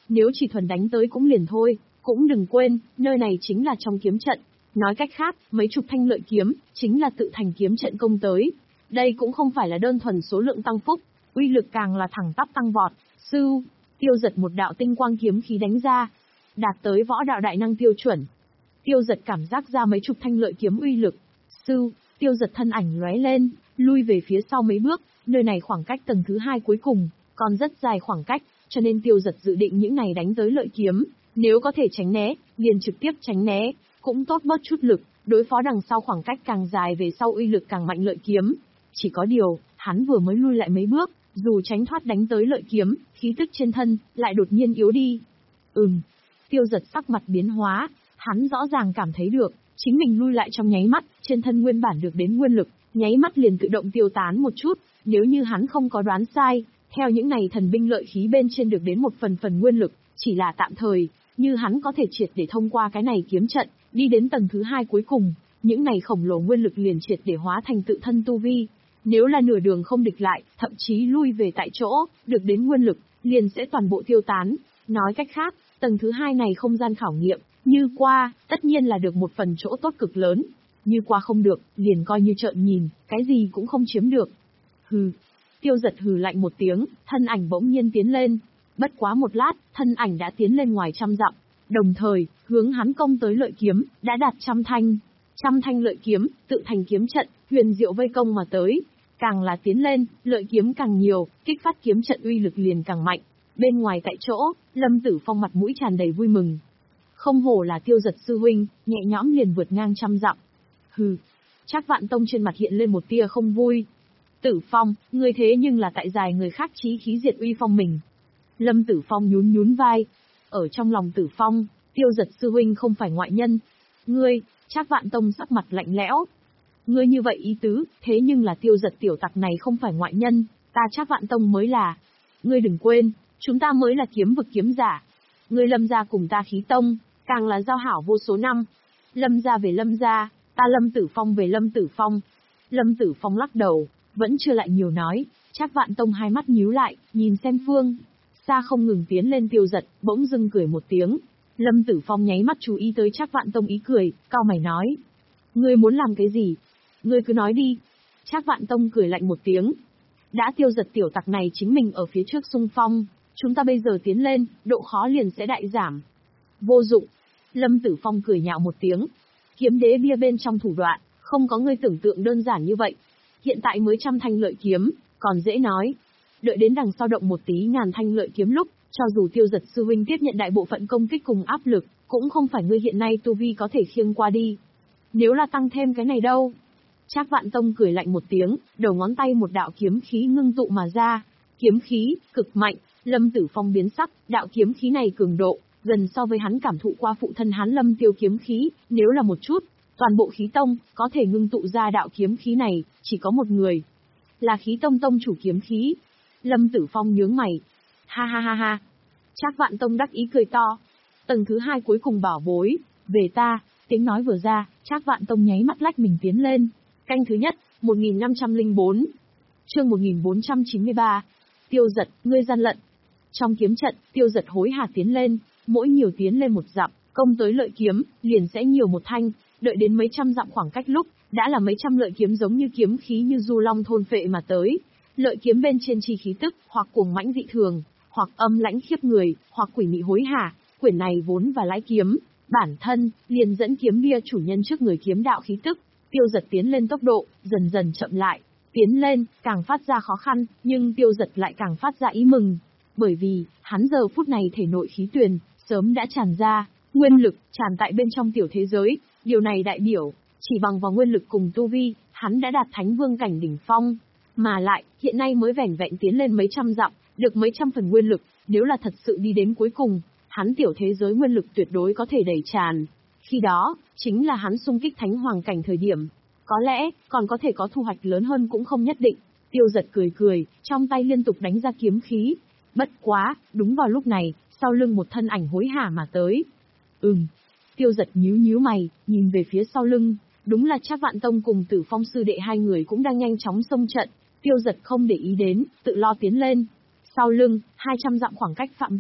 nếu chỉ thuần đánh tới cũng liền thôi, cũng đừng quên, nơi này chính là trong kiếm trận. Nói cách khác, mấy chục thanh lợi kiếm, chính là tự thành kiếm trận công tới. Đây cũng không phải là đơn thuần số lượng tăng phúc, uy lực càng là thẳng tắp tăng vọt. Sưu, Tiêu Giật một đạo tinh quang kiếm khí đánh ra, đạt tới võ đạo đại năng tiêu chuẩn. Tiêu Giật cảm giác ra mấy chục thanh lợi kiếm uy lực. Sưu, Tiêu Giật thân ảnh lóe lên, lui về phía sau mấy bước, nơi này khoảng cách tầng thứ hai cuối cùng, còn rất dài khoảng cách, cho nên Tiêu Giật dự định những này đánh tới lợi kiếm, nếu có thể tránh né, liền trực tiếp tránh né, cũng tốt bớt chút lực, đối phó đằng sau khoảng cách càng dài về sau uy lực càng mạnh lợi kiếm. Chỉ có điều, hắn vừa mới lui lại mấy bước, dù tránh thoát đánh tới lợi kiếm, khí tức trên thân lại đột nhiên yếu đi. Ừm, Tiêu Giật sắc mặt biến hóa, hắn rõ ràng cảm thấy được, chính mình lui lại trong nháy mắt, trên thân nguyên bản được đến nguyên lực, nháy mắt liền tự động tiêu tán một chút, nếu như hắn không có đoán sai, theo những này thần binh lợi khí bên trên được đến một phần phần nguyên lực, chỉ là tạm thời, như hắn có thể triệt để thông qua cái này kiếm trận, đi đến tầng thứ hai cuối cùng, những này khổng lồ nguyên lực liền triệt để hóa thành tự thân tu vi. Nếu là nửa đường không địch lại, thậm chí lui về tại chỗ, được đến nguyên lực, liền sẽ toàn bộ tiêu tán. Nói cách khác, tầng thứ hai này không gian khảo nghiệm, như qua, tất nhiên là được một phần chỗ tốt cực lớn. Như qua không được, liền coi như trợn nhìn, cái gì cũng không chiếm được. Hừ. Tiêu Giật hừ lạnh một tiếng, thân ảnh bỗng nhiên tiến lên. Bất quá một lát, thân ảnh đã tiến lên ngoài trăm dặm. Đồng thời, hướng hắn công tới lợi kiếm, đã đạt trăm thanh. Trăm thanh lợi kiếm, tự thành kiếm trận, huyền diệu vây công mà tới. Càng là tiến lên, lợi kiếm càng nhiều, kích phát kiếm trận uy lực liền càng mạnh. Bên ngoài tại chỗ, Lâm Tử Phong mặt mũi tràn đầy vui mừng. Không hổ là Tiêu Giật sư huynh, nhẹ nhõm liền vượt ngang trăm dặm. Hừ. Trác Vạn Tông trên mặt hiện lên một tia không vui. Tử Phong, ngươi thế nhưng là tại dài người khác chí khí diệt uy phong mình. Lâm Tử Phong nhún nhún vai. Ở trong lòng Tử Phong, Tiêu Giật sư huynh không phải ngoại nhân. Ngươi, Trác Vạn Tông sắc mặt lạnh lẽo. Ngươi như vậy ý tứ, thế nhưng là Tiêu Giật tiểu tặc này không phải ngoại nhân, ta Trác Vạn Tông mới là. Ngươi đừng quên, chúng ta mới là kiếm vực kiếm giả. Ngươi Lâm gia cùng ta Khí Tông, càng là giao hảo vô số năm. Lâm gia về Lâm gia, ta Lâm Tử Phong về Lâm Tử Phong. Lâm Tử Phong lắc đầu, vẫn chưa lại nhiều nói. Trác Vạn Tông hai mắt nhíu lại, nhìn xem phương xa không ngừng tiến lên Tiêu Giật, bỗng dưng cười một tiếng. Lâm Tử Phong nháy mắt chú ý tới Trác Vạn Tông ý cười, cau mày nói: ngươi muốn làm cái gì? Ngươi cứ nói đi. Trác Vạn Tông cười lạnh một tiếng. Đã Tiêu Giật tiểu tặc này chính mình ở phía trước xung phong, chúng ta bây giờ tiến lên, độ khó liền sẽ đại giảm. Vô dụng. Lâm Tử Phong cười nhạo một tiếng. Kiếm đế bia bên trong thủ đoạn, không có ngươi tưởng tượng đơn giản như vậy. Hiện tại mới trăm thanh lợi kiếm, còn dễ nói. Đợi đến đằng sau động một tí ngàn thanh lợi kiếm lúc, cho dù Tiêu Giật sư huynh tiếp nhận đại bộ phận công kích cùng áp lực, cũng không phải ngươi hiện nay tu vi có thể khiêng qua đi. Nếu là tăng thêm cái này đâu? Trác Vạn Tông cười lạnh một tiếng, đầu ngón tay một đạo kiếm khí ngưng tụ mà ra. Kiếm khí, cực mạnh, Lâm Tử Phong biến sắc, đạo kiếm khí này cường độ, gần so với hắn cảm thụ qua phụ thân hắn Lâm Tiêu kiếm khí, nếu là một chút, toàn bộ Khí Tông, có thể ngưng tụ ra đạo kiếm khí này, chỉ có một người. Là Khí Tông tông chủ kiếm khí. Lâm Tử Phong nhướng mày. Ha ha ha ha. Trác Vạn Tông đắc ý cười to. Tầng thứ hai cuối cùng bảo bối, về ta, tiếng nói vừa ra, Trác Vạn Tông nháy mắt lách mình tiến lên. Canh thứ nhất, một nghìn năm trăm lẻ bốn. Chương một nghìn bốn trăm chín mươi ba. Tiêu Giật, ngươi gian lận. Trong kiếm trận, Tiêu Giật hối hả tiến lên, mỗi nhiều tiến lên một dặm, công tới lợi kiếm, liền sẽ nhiều một thanh, đợi đến mấy trăm dặm khoảng cách lúc, đã là mấy trăm lợi kiếm giống như kiếm khí như du long thôn phệ mà tới. Lợi kiếm bên trên chi khí tức, hoặc cuồng mãnh dị thường, hoặc âm lãnh khiếp người, hoặc quỷ mị hối hả, quyển này vốn và lãi kiếm, bản thân, liền dẫn kiếm bia chủ nhân trước người kiếm đạo khí tức. Tiêu Giật tiến lên tốc độ, dần dần chậm lại, tiến lên, càng phát ra khó khăn, nhưng Tiêu Giật lại càng phát ra ý mừng. Bởi vì, hắn giờ phút này thể nội khí tuyền, sớm đã tràn ra, nguyên lực, tràn tại bên trong tiểu thế giới, điều này đại biểu, chỉ bằng vào nguyên lực cùng tu vi, hắn đã đạt thánh vương cảnh đỉnh phong. Mà lại, hiện nay mới vẻn vẹn tiến lên mấy trăm dặm, được mấy trăm phần nguyên lực, nếu là thật sự đi đến cuối cùng, hắn tiểu thế giới nguyên lực tuyệt đối có thể đầy tràn. Khi đó, chính là hắn xung kích thánh hoàng cảnh thời điểm. Có lẽ, còn có thể có thu hoạch lớn hơn cũng không nhất định. Tiêu Giật cười cười, trong tay liên tục đánh ra kiếm khí. Bất quá, đúng vào lúc này, sau lưng một thân ảnh hối hả mà tới. Ừm. Tiêu Giật nhíu nhíu mày, nhìn về phía sau lưng. Đúng là Trác Vạn Tông cùng Tử Phong sư đệ hai người cũng đang nhanh chóng xông trận. Tiêu Giật không để ý đến, tự lo tiến lên. Sau lưng, hai trăm dặm khoảng cách phạm vi,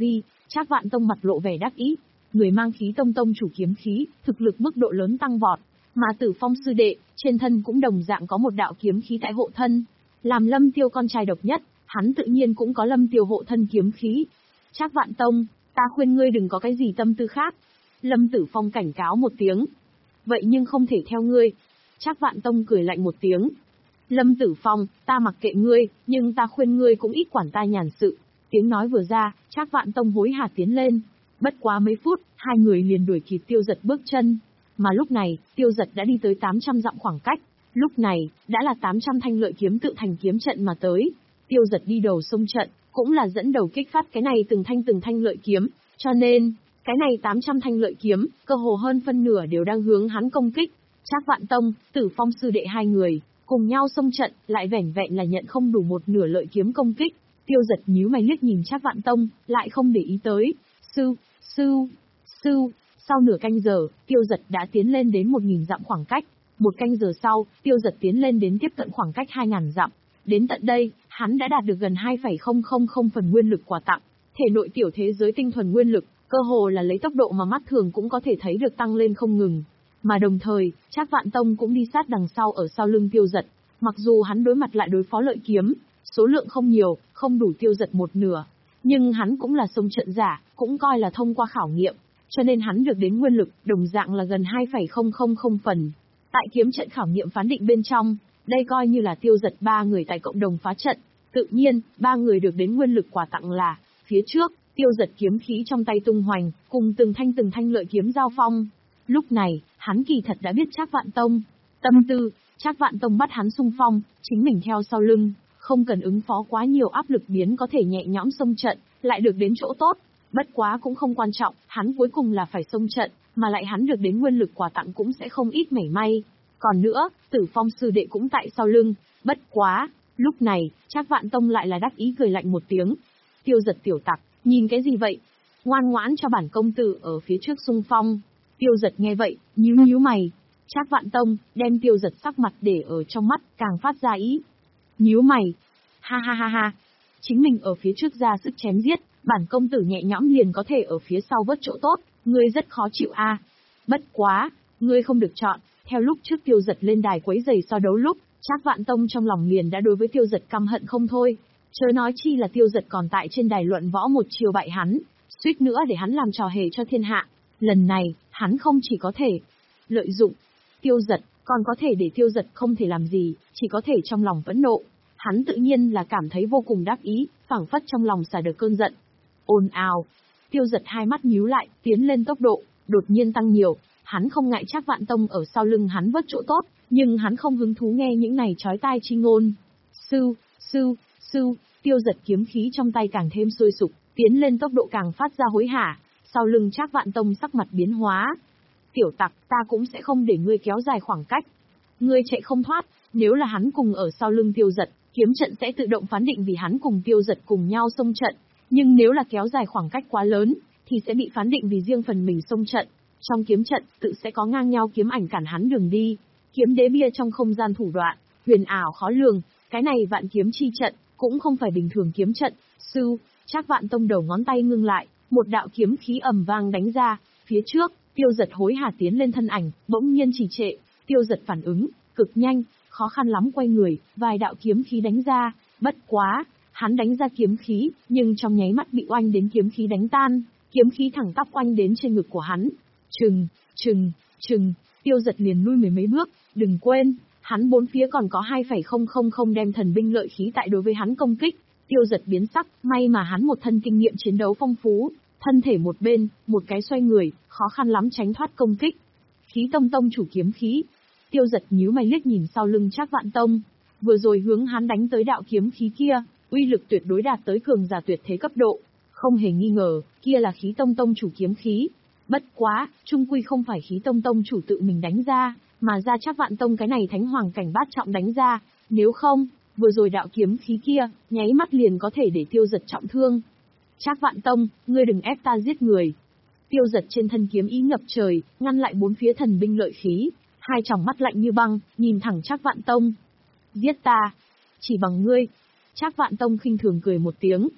Trác Vạn Tông mặt lộ vẻ đắc ý, người mang khí tông tông chủ kiếm khí, thực lực mức độ lớn tăng vọt, mà Tử Phong sư đệ, trên thân cũng đồng dạng có một đạo kiếm khí tại hộ thân. Làm Lâm Tiêu con trai độc nhất, hắn tự nhiên cũng có Lâm Tiêu hộ thân kiếm khí. Trác Vạn Tông, ta khuyên ngươi đừng có cái gì tâm tư khác. Lâm Tử Phong cảnh cáo một tiếng. Vậy nhưng không thể theo ngươi. Trác Vạn Tông cười lạnh một tiếng. Lâm Tử Phong, ta mặc kệ ngươi, nhưng ta khuyên ngươi cũng ít quản ta nhàn sự. Tiếng nói vừa ra, Trác Vạn Tông hối hả tiến lên. Bất quá mấy phút, hai người liền đuổi kịp Tiêu Giật bước chân. Mà lúc này, Tiêu Giật đã đi tới tám trăm dặm khoảng cách. Lúc này, đã là tám trăm thanh lợi kiếm tự thành kiếm trận mà tới. Tiêu Giật đi đầu sông trận, cũng là dẫn đầu kích phát cái này từng thanh từng thanh lợi kiếm. Cho nên, cái này tám trăm thanh lợi kiếm, cơ hồ hơn phân nửa đều đang hướng hắn công kích. Trác Vạn Tông, Tử Phong sư đệ hai người, cùng nhau xông trận, lại vẻn vẹn là nhận không đủ một nửa lợi kiếm công kích. Tiêu Giật nhíu mày liếc nhìn Trác Vạn Tông, lại không để ý tới. Sư, sư, sư, sau nửa canh giờ, Tiêu Giật đã tiến lên đến một nghìn dặm khoảng cách. Một canh giờ sau, Tiêu Giật tiến lên đến tiếp cận khoảng cách hai nghìn dặm. Đến tận đây, hắn đã đạt được gần hai phẩy không không không phần nguyên lực quà tặng. Thể nội tiểu thế giới tinh thuần nguyên lực, cơ hồ là lấy tốc độ mà mắt thường cũng có thể thấy được tăng lên không ngừng. Mà đồng thời, Trác Vạn Tông cũng đi sát đằng sau ở sau lưng Tiêu Giật. Mặc dù hắn đối mặt lại đối phó lợi kiếm, số lượng không nhiều, không đủ Tiêu Giật một nửa. Nhưng hắn cũng là sông trận giả, cũng coi là thông qua khảo nghiệm. Cho nên hắn được đến nguyên lực, đồng dạng là gần hai phẩy không không không phần. Tại kiếm trận khảo nghiệm phán định bên trong, đây coi như là Tiêu Giật ba người tại cộng đồng phá trận. Tự nhiên, ba người được đến nguyên lực quà tặng là, phía trước, Tiêu Giật kiếm khí trong tay tung hoành, cùng từng thanh từng thanh lợi kiếm giao phong. Lúc này, hắn kỳ thật đã biết Trác Vạn Tông. Tâm tư, Trác Vạn Tông bắt hắn xung phong, chính mình theo sau lưng, không cần ứng phó quá nhiều áp lực biến có thể nhẹ nhõm xông trận, lại được đến chỗ tốt. Bất quá cũng không quan trọng, hắn cuối cùng là phải xông trận, mà lại hắn được đến nguyên lực quà tặng cũng sẽ không ít mảy may. Còn nữa, Tử Phong sư đệ cũng tại sau lưng, bất quá, lúc này, Trác Vạn Tông lại là đắc ý cười lạnh một tiếng. Tiêu Giật tiểu tặc, nhìn cái gì vậy? Ngoan ngoãn cho bản công tử ở phía trước xung phong. Tiêu Giật nghe vậy, nhíu nhíu mày. Trác Vạn Tông đem Tiêu Giật sắc mặt để ở trong mắt, càng phát ra ý. Nhíu mày. Ha ha ha ha. Chính mình ở phía trước ra sức chém giết, bản công tử nhẹ nhõm liền có thể ở phía sau vớt chỗ tốt, ngươi rất khó chịu a. À. Bất quá, ngươi không được chọn. Theo lúc trước Tiêu Giật lên đài quấy giày so đấu lúc, Trác Vạn Tông trong lòng liền đã đối với Tiêu Giật căm hận không thôi. Chớ nói chi là Tiêu Giật còn tại trên đài luận võ một chiều bại hắn, suýt nữa để hắn làm trò hề cho thiên hạ. Lần này, hắn không chỉ có thể lợi dụng Tiêu Giật, còn có thể để Tiêu Giật không thể làm gì, chỉ có thể trong lòng phẫn nộ. Hắn tự nhiên là cảm thấy vô cùng đắc ý, phảng phất trong lòng xả được cơn giận. Ồn ào. Tiêu Giật hai mắt nhíu lại, tiến lên tốc độ, đột nhiên tăng nhiều. Hắn không ngại Trác Vạn Tông ở sau lưng hắn vớt chỗ tốt, nhưng hắn không hứng thú nghe những này chói tai chi ngôn. Sư, sư, sư, Tiêu Giật kiếm khí trong tay càng thêm sôi sục, tiến lên tốc độ càng phát ra hối hả. Sau lưng Trác Vạn Tông sắc mặt biến hóa. Tiểu tặc, ta cũng sẽ không để ngươi kéo dài khoảng cách. Ngươi chạy không thoát, nếu là hắn cùng ở sau lưng Tiêu Giật, kiếm trận sẽ tự động phán định vì hắn cùng Tiêu Giật cùng nhau xông trận. Nhưng nếu là kéo dài khoảng cách quá lớn, thì sẽ bị phán định vì riêng phần mình xông trận. Trong kiếm trận, tự sẽ có ngang nhau kiếm ảnh cản hắn đường đi. Kiếm đế bia trong không gian thủ đoạn, huyền ảo khó lường, cái này vạn kiếm chi trận, cũng không phải bình thường kiếm trận. Sư, Trác Vạn Tông đầu ngón tay ngưng lại, một đạo kiếm khí ầm vang đánh ra, phía trước, Tiêu Giật hối hả tiến lên thân ảnh, bỗng nhiên trì trệ, Tiêu Giật phản ứng, cực nhanh, khó khăn lắm quay người, vài đạo kiếm khí đánh ra, bất quá, hắn đánh ra kiếm khí, nhưng trong nháy mắt bị oanh đến kiếm khí đánh tan, kiếm khí thẳng tắp oanh đến trên ngực của hắn. Trừng, trừng, trừng, Tiêu Giật liền lui mười mấy bước, đừng quên, hắn bốn phía còn có hai phẩy không không không đem thần binh lợi khí tại đối với hắn công kích. Tiêu Giật biến sắc, may mà hắn một thân kinh nghiệm chiến đấu phong phú, thân thể một bên, một cái xoay người, khó khăn lắm tránh thoát công kích. Khí tông tông chủ kiếm khí. Tiêu Giật nhíu mày liếc nhìn sau lưng Trác Vạn Tông, vừa rồi hướng hắn đánh tới đạo kiếm khí kia, uy lực tuyệt đối đạt tới cường giả tuyệt thế cấp độ, không hề nghi ngờ, kia là khí tông tông chủ kiếm khí. Bất quá, trung quy không phải khí tông tông chủ tự mình đánh ra, mà ra Trác Vạn Tông cái này thánh hoàng cảnh bát trọng đánh ra, nếu không, vừa rồi đạo kiếm khí kia, nháy mắt liền có thể để Tiêu Giật trọng thương. Trác Vạn Tông, ngươi đừng ép ta giết người. Tiêu Giật trên thân kiếm ý ngập trời, ngăn lại bốn phía thần binh lợi khí, hai tròng mắt lạnh như băng, nhìn thẳng Trác Vạn Tông. Giết ta, chỉ bằng ngươi. Trác Vạn Tông khinh thường cười một tiếng.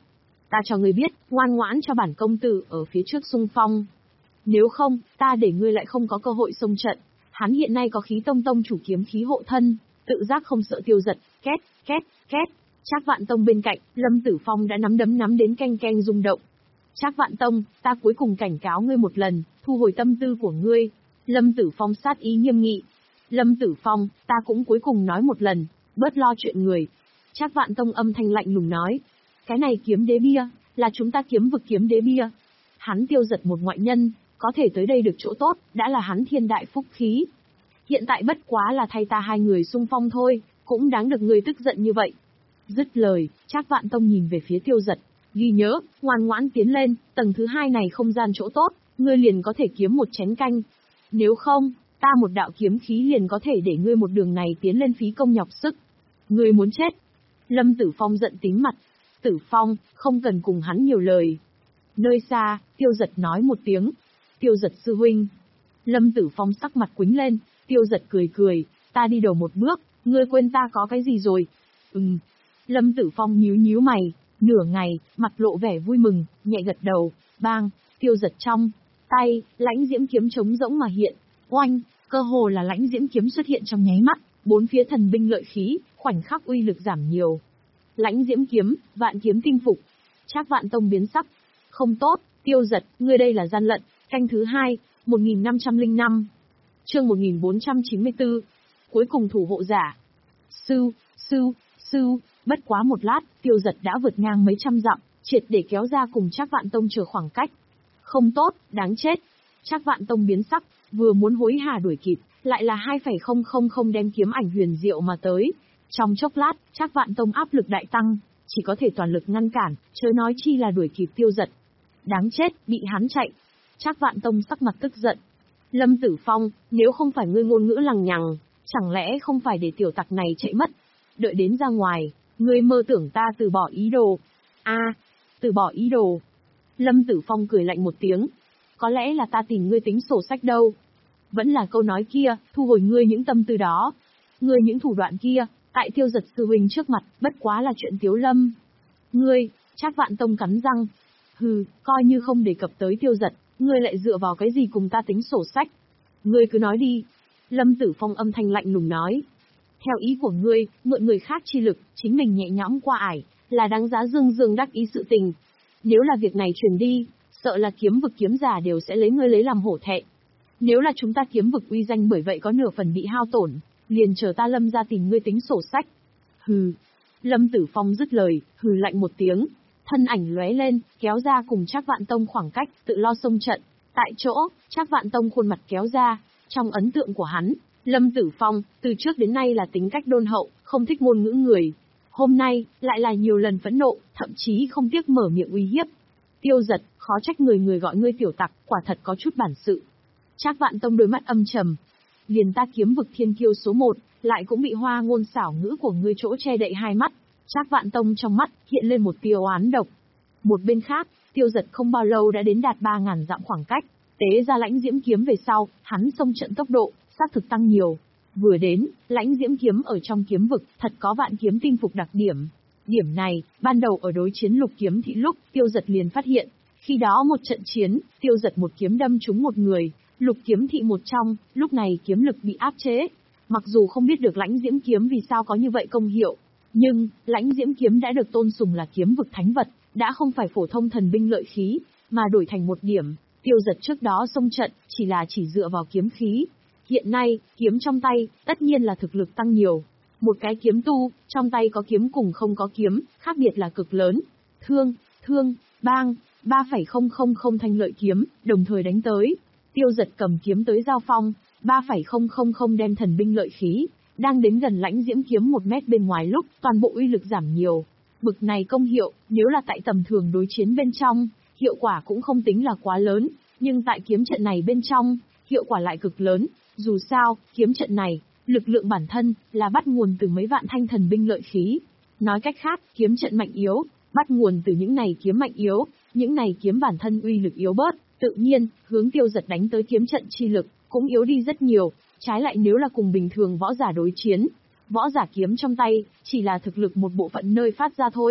Ta cho ngươi biết, ngoan ngoãn cho bản công tử ở phía trước xung phong. Nếu không, ta để ngươi lại không có cơ hội xông trận. Hắn hiện nay có khí tông tông chủ kiếm khí hộ thân, tự giác không sợ Tiêu Giật, két, két, két. Trác Vạn Tông bên cạnh, Lâm Tử Phong đã nắm đấm nắm đến keng keng rung động. Trác Vạn Tông, ta cuối cùng cảnh cáo ngươi một lần, thu hồi tâm tư của ngươi. Lâm Tử Phong sát ý nghiêm nghị. Lâm Tử Phong, ta cũng cuối cùng nói một lần, bớt lo chuyện người. Trác Vạn Tông âm thanh lạnh lùng nói. Cái này kiếm đế bia, là chúng ta kiếm vực kiếm đế bia. Hắn Tiêu Giật một ngoại nhân, có thể tới đây được chỗ tốt, đã là hắn thiên đại phúc khí. Hiện tại bất quá là thay ta hai người xung phong thôi, cũng đáng được người tức giận như vậy. Dứt lời, Trác Vạn Tông nhìn về phía Tiêu Giật, ghi nhớ, ngoan ngoãn tiến lên, tầng thứ hai này không gian chỗ tốt, ngươi liền có thể kiếm một chén canh. Nếu không, ta một đạo kiếm khí liền có thể để ngươi một đường này tiến lên phí công nhọc sức. Ngươi muốn chết. Lâm Tử Phong giận tím mặt. Tử Phong, không cần cùng hắn nhiều lời. Nơi xa, Tiêu Giật nói một tiếng. Tiêu Giật sư huynh. Lâm Tử Phong sắc mặt quĩnh lên, Tiêu Giật cười cười, ta đi đầu một bước, ngươi quên ta có cái gì rồi? Ừm. Lâm Tử Phong nhíu nhíu mày, nửa ngày, mặt lộ vẻ vui mừng, nhẹ gật đầu, bang, Tiêu Giật trong tay, lãnh diễm kiếm trống rỗng mà hiện, oanh, cơ hồ là lãnh diễm kiếm xuất hiện trong nháy mắt, bốn phía thần binh lợi khí, khoảnh khắc uy lực giảm nhiều. Lãnh diễm kiếm, vạn kiếm tinh phục. Trác Vạn Tông biến sắc. Không tốt, Tiêu Giật, ngươi đây là gian lận. Canh thứ hai, một nghìn năm trăm lẻ năm. Chương một nghìn bốn trăm chín mươi tư. Cuối cùng thủ hộ giả. Sư, sư, sư, bất quá một lát, Tiêu Giật đã vượt ngang mấy trăm dặm, triệt để kéo ra cùng Trác Vạn Tông chờ khoảng cách. Không tốt, đáng chết. Trác Vạn Tông biến sắc, vừa muốn hối hả đuổi kịp, lại là hai phẩy không không không đem kiếm ảnh huyền diệu mà tới. Trong chốc lát, Trác Vạn Tông áp lực đại tăng, chỉ có thể toàn lực ngăn cản, chớ nói chi là đuổi kịp Tiêu Giật. Đáng chết, bị hắn chạy. Trác Vạn Tông sắc mặt tức giận. Lâm Tử Phong, nếu không phải ngươi ngôn ngữ lằng nhằng, chẳng lẽ không phải để tiểu tặc này chạy mất? Đợi đến ra ngoài, ngươi mơ tưởng ta từ bỏ ý đồ. A, à, từ bỏ ý đồ. Lâm Tử Phong cười lạnh một tiếng. Có lẽ là ta tìm ngươi tính sổ sách đâu. Vẫn là câu nói kia, thu hồi ngươi những tâm tư đó. Ngươi những thủ đoạn kia, tại Tiêu Giật sư huynh trước mặt, bất quá là chuyện tiếu lâm. Ngươi, Trác Vạn Tông cắn răng. Hừ, coi như không đề cập tới Tiêu Giật, ngươi lại dựa vào cái gì cùng ta tính sổ sách? Ngươi cứ nói đi. Lâm Tử Phong âm thanh lạnh lùng nói. Theo ý của ngươi, mượn người khác chi lực, chính mình nhẹ nhõm qua ải, là đáng giá dương dương đắc ý sự tình. Nếu là việc này truyền đi, sợ là kiếm vực kiếm giả đều sẽ lấy ngươi lấy làm hổ thẹn. Nếu là chúng ta kiếm vực uy danh bởi vậy có nửa phần bị hao tổn, liền chờ ta Lâm ra tìm ngươi tính sổ sách. Hừ. Lâm Tử Phong dứt lời, hừ lạnh một tiếng, thân ảnh lóe lên, kéo ra cùng Trác Vạn Tông khoảng cách, tự lo xông trận. Tại chỗ, Trác Vạn Tông khuôn mặt kéo ra, trong ấn tượng của hắn, Lâm Tử Phong, từ trước đến nay là tính cách đôn hậu, không thích ngôn ngữ người. Hôm nay, lại là nhiều lần phẫn nộ, thậm chí không tiếc mở miệng uy hiếp. Tiêu Giật, khó trách người người gọi ngươi tiểu tặc, quả thật có chút bản sự. Trác Vạn Tông đôi mắt âm trầm. Liền ta kiếm vực thiên kiêu số một, lại cũng bị hoa ngôn xảo ngữ của ngươi chỗ che đậy hai mắt. Trác Vạn Tông trong mắt, hiện lên một tia oán độc. Một bên khác, Tiêu Giật không bao lâu đã đến đạt ba ngàn dặm khoảng cách. Tế ra lãnh diễm kiếm về sau, hắn xông trận tốc độ, xác thực tăng nhiều. Vừa đến, lãnh diễm kiếm ở trong kiếm vực, thật có vạn kiếm tinh phục đặc điểm. Điểm này, ban đầu ở đối chiến lục kiếm thị lúc, Tiêu Giật liền phát hiện. Khi đó một trận chiến, Tiêu Giật một kiếm đâm trúng một người, lục kiếm thị một trong, lúc này kiếm lực bị áp chế. Mặc dù không biết được lãnh diễm kiếm vì sao có như vậy công hiệu, nhưng, lãnh diễm kiếm đã được tôn sùng là kiếm vực thánh vật, đã không phải phổ thông thần binh lợi khí, mà đổi thành một điểm. Tiêu Giật trước đó xông trận, chỉ là chỉ dựa vào kiếm khí. Hiện nay, kiếm trong tay, tất nhiên là thực lực tăng nhiều. Một cái kiếm tu, trong tay có kiếm cùng không có kiếm, khác biệt là cực lớn. Thương, thương, bang, ba phẩy không không không thanh lợi kiếm, đồng thời đánh tới. Tiêu Giật cầm kiếm tới giao phong, ba phẩy không không không đem thần binh lợi khí, đang đến gần lãnh diễm kiếm một mét bên ngoài lúc, toàn bộ uy lực giảm nhiều. Bực này công hiệu, nếu là tại tầm thường đối chiến bên trong, hiệu quả cũng không tính là quá lớn, nhưng tại kiếm trận này bên trong, hiệu quả lại cực lớn. Dù sao, kiếm trận này, lực lượng bản thân, là bắt nguồn từ mấy vạn thanh thần binh lợi khí. Nói cách khác, kiếm trận mạnh yếu, bắt nguồn từ những này kiếm mạnh yếu, những này kiếm bản thân uy lực yếu bớt, tự nhiên, hướng Tiêu Giật đánh tới kiếm trận chi lực, cũng yếu đi rất nhiều. Trái lại nếu là cùng bình thường võ giả đối chiến, võ giả kiếm trong tay, chỉ là thực lực một bộ phận nơi phát ra thôi.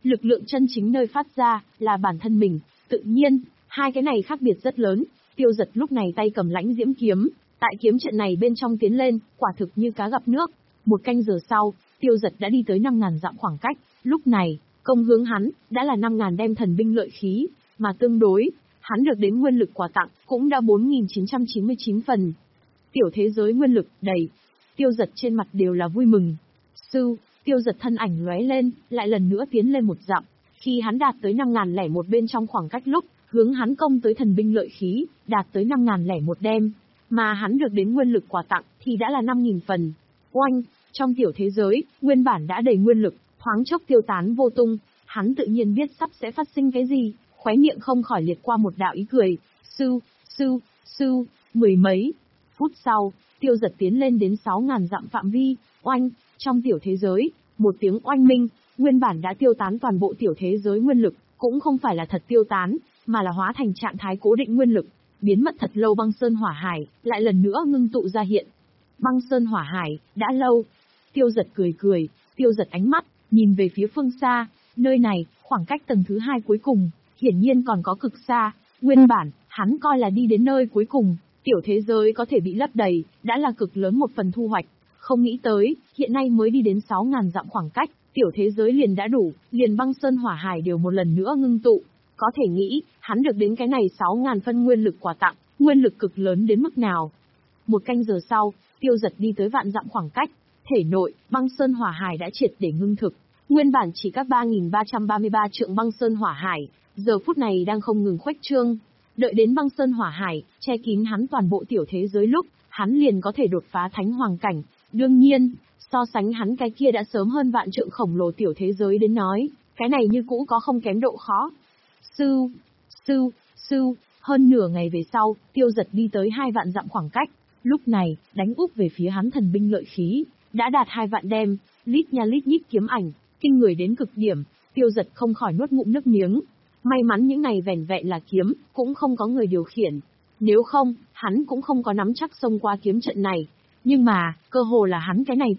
Lực lượng chân chính nơi phát ra, là bản thân mình, tự nhiên, hai cái này khác biệt rất lớn. Tiêu Dật lúc này tay cầm lãnh diễm kiếm, tại kiếm trận này bên trong tiến lên, quả thực như cá gặp nước. Một canh giờ sau, Tiêu Dật đã đi tới năm ngàn dặm khoảng cách, lúc này, công hướng hắn, đã là năm ngàn đem thần binh lợi khí, mà tương đối, hắn được đến nguyên lực quà tặng, cũng đã bốn nghìn chín trăm chín mươi chín phần. Tiểu thế giới nguyên lực, đầy. Tiêu Dật trên mặt đều là vui mừng. Sư, Tiêu Dật thân ảnh lóe lên, lại lần nữa tiến lên một dặm. Khi hắn đạt tới năm ngàn lẻ một bên trong khoảng cách lúc, hướng hắn công tới thần binh lợi khí, đạt tới năm ngàn lẻ một đem. Mà hắn được đến nguyên lực quà tặng, thì đã là năm nghìn phần. Oanh, trong tiểu thế giới, nguyên bản đã đầy nguyên lực, thoáng chốc tiêu tán vô tung. Hắn tự nhiên biết sắp sẽ phát sinh cái gì, khóe miệng không khỏi liệt qua một đạo ý cười. Sư, sư, sư, mười mấy phút sau, Tiêu Dật tiến lên đến sáu ngàn dặm phạm vi. Oanh, trong tiểu thế giới, một tiếng oanh minh, nguyên bản đã tiêu tán toàn bộ tiểu thế giới nguyên lực, cũng không phải là thật tiêu tán, mà là hóa thành trạng thái cố định nguyên lực, biến mất thật lâu. Băng sơn hỏa hải lại lần nữa ngưng tụ ra hiện. Băng sơn hỏa hải, đã lâu. Tiêu Dật cười cười, Tiêu Dật ánh mắt nhìn về phía phương xa, nơi này, khoảng cách tầng thứ hai cuối cùng, hiển nhiên còn có cực xa. Nguyên bản, hắn coi là đi đến nơi cuối cùng, tiểu thế giới có thể bị lấp đầy, đã là cực lớn một phần thu hoạch. Không nghĩ tới, hiện nay mới đi đến sáu ngàn dặm khoảng cách, tiểu thế giới liền đã đủ, liền băng sơn hỏa hải đều một lần nữa ngưng tụ. Có thể nghĩ, hắn được đến cái này sáu ngàn phân nguyên lực quà tặng, nguyên lực cực lớn đến mức nào. Một canh giờ sau, Tiêu Dật đi tới vạn dặm khoảng cách, thể nội, băng sơn hỏa hải đã triệt để ngưng thực. Nguyên bản chỉ các ba nghìn ba trăm ba mươi ba trượng băng sơn hỏa hải, giờ phút này đang không ngừng khuếch trương. Đợi đến băng sơn hỏa hải, che kín hắn toàn bộ tiểu thế giới lúc, hắn liền có thể đột phá thánh hoàng cảnh. Đương nhiên, so sánh hắn cái kia đã sớm hơn vạn trượng khổng lồ tiểu thế giới đến nói, cái này như cũ có không kém độ khó. Sư, sư, sư, hơn nửa ngày về sau, Tiêu Dật đi tới hai vạn dặm khoảng cách. Lúc này, đánh úp về phía hắn thần binh lợi khí, đã đạt hai vạn đem, lít nha lít nhít kiếm ảnh, kinh người đến cực điểm. Tiêu Dật không khỏi nuốt ngụm nước miếng. May mắn những này vẻn vẹn là kiếm, cũng không có người điều khiển. Nếu không, hắn cũng không có nắm chắc xông qua kiếm trận này. Nhưng mà, cơ hồ là hắn cái này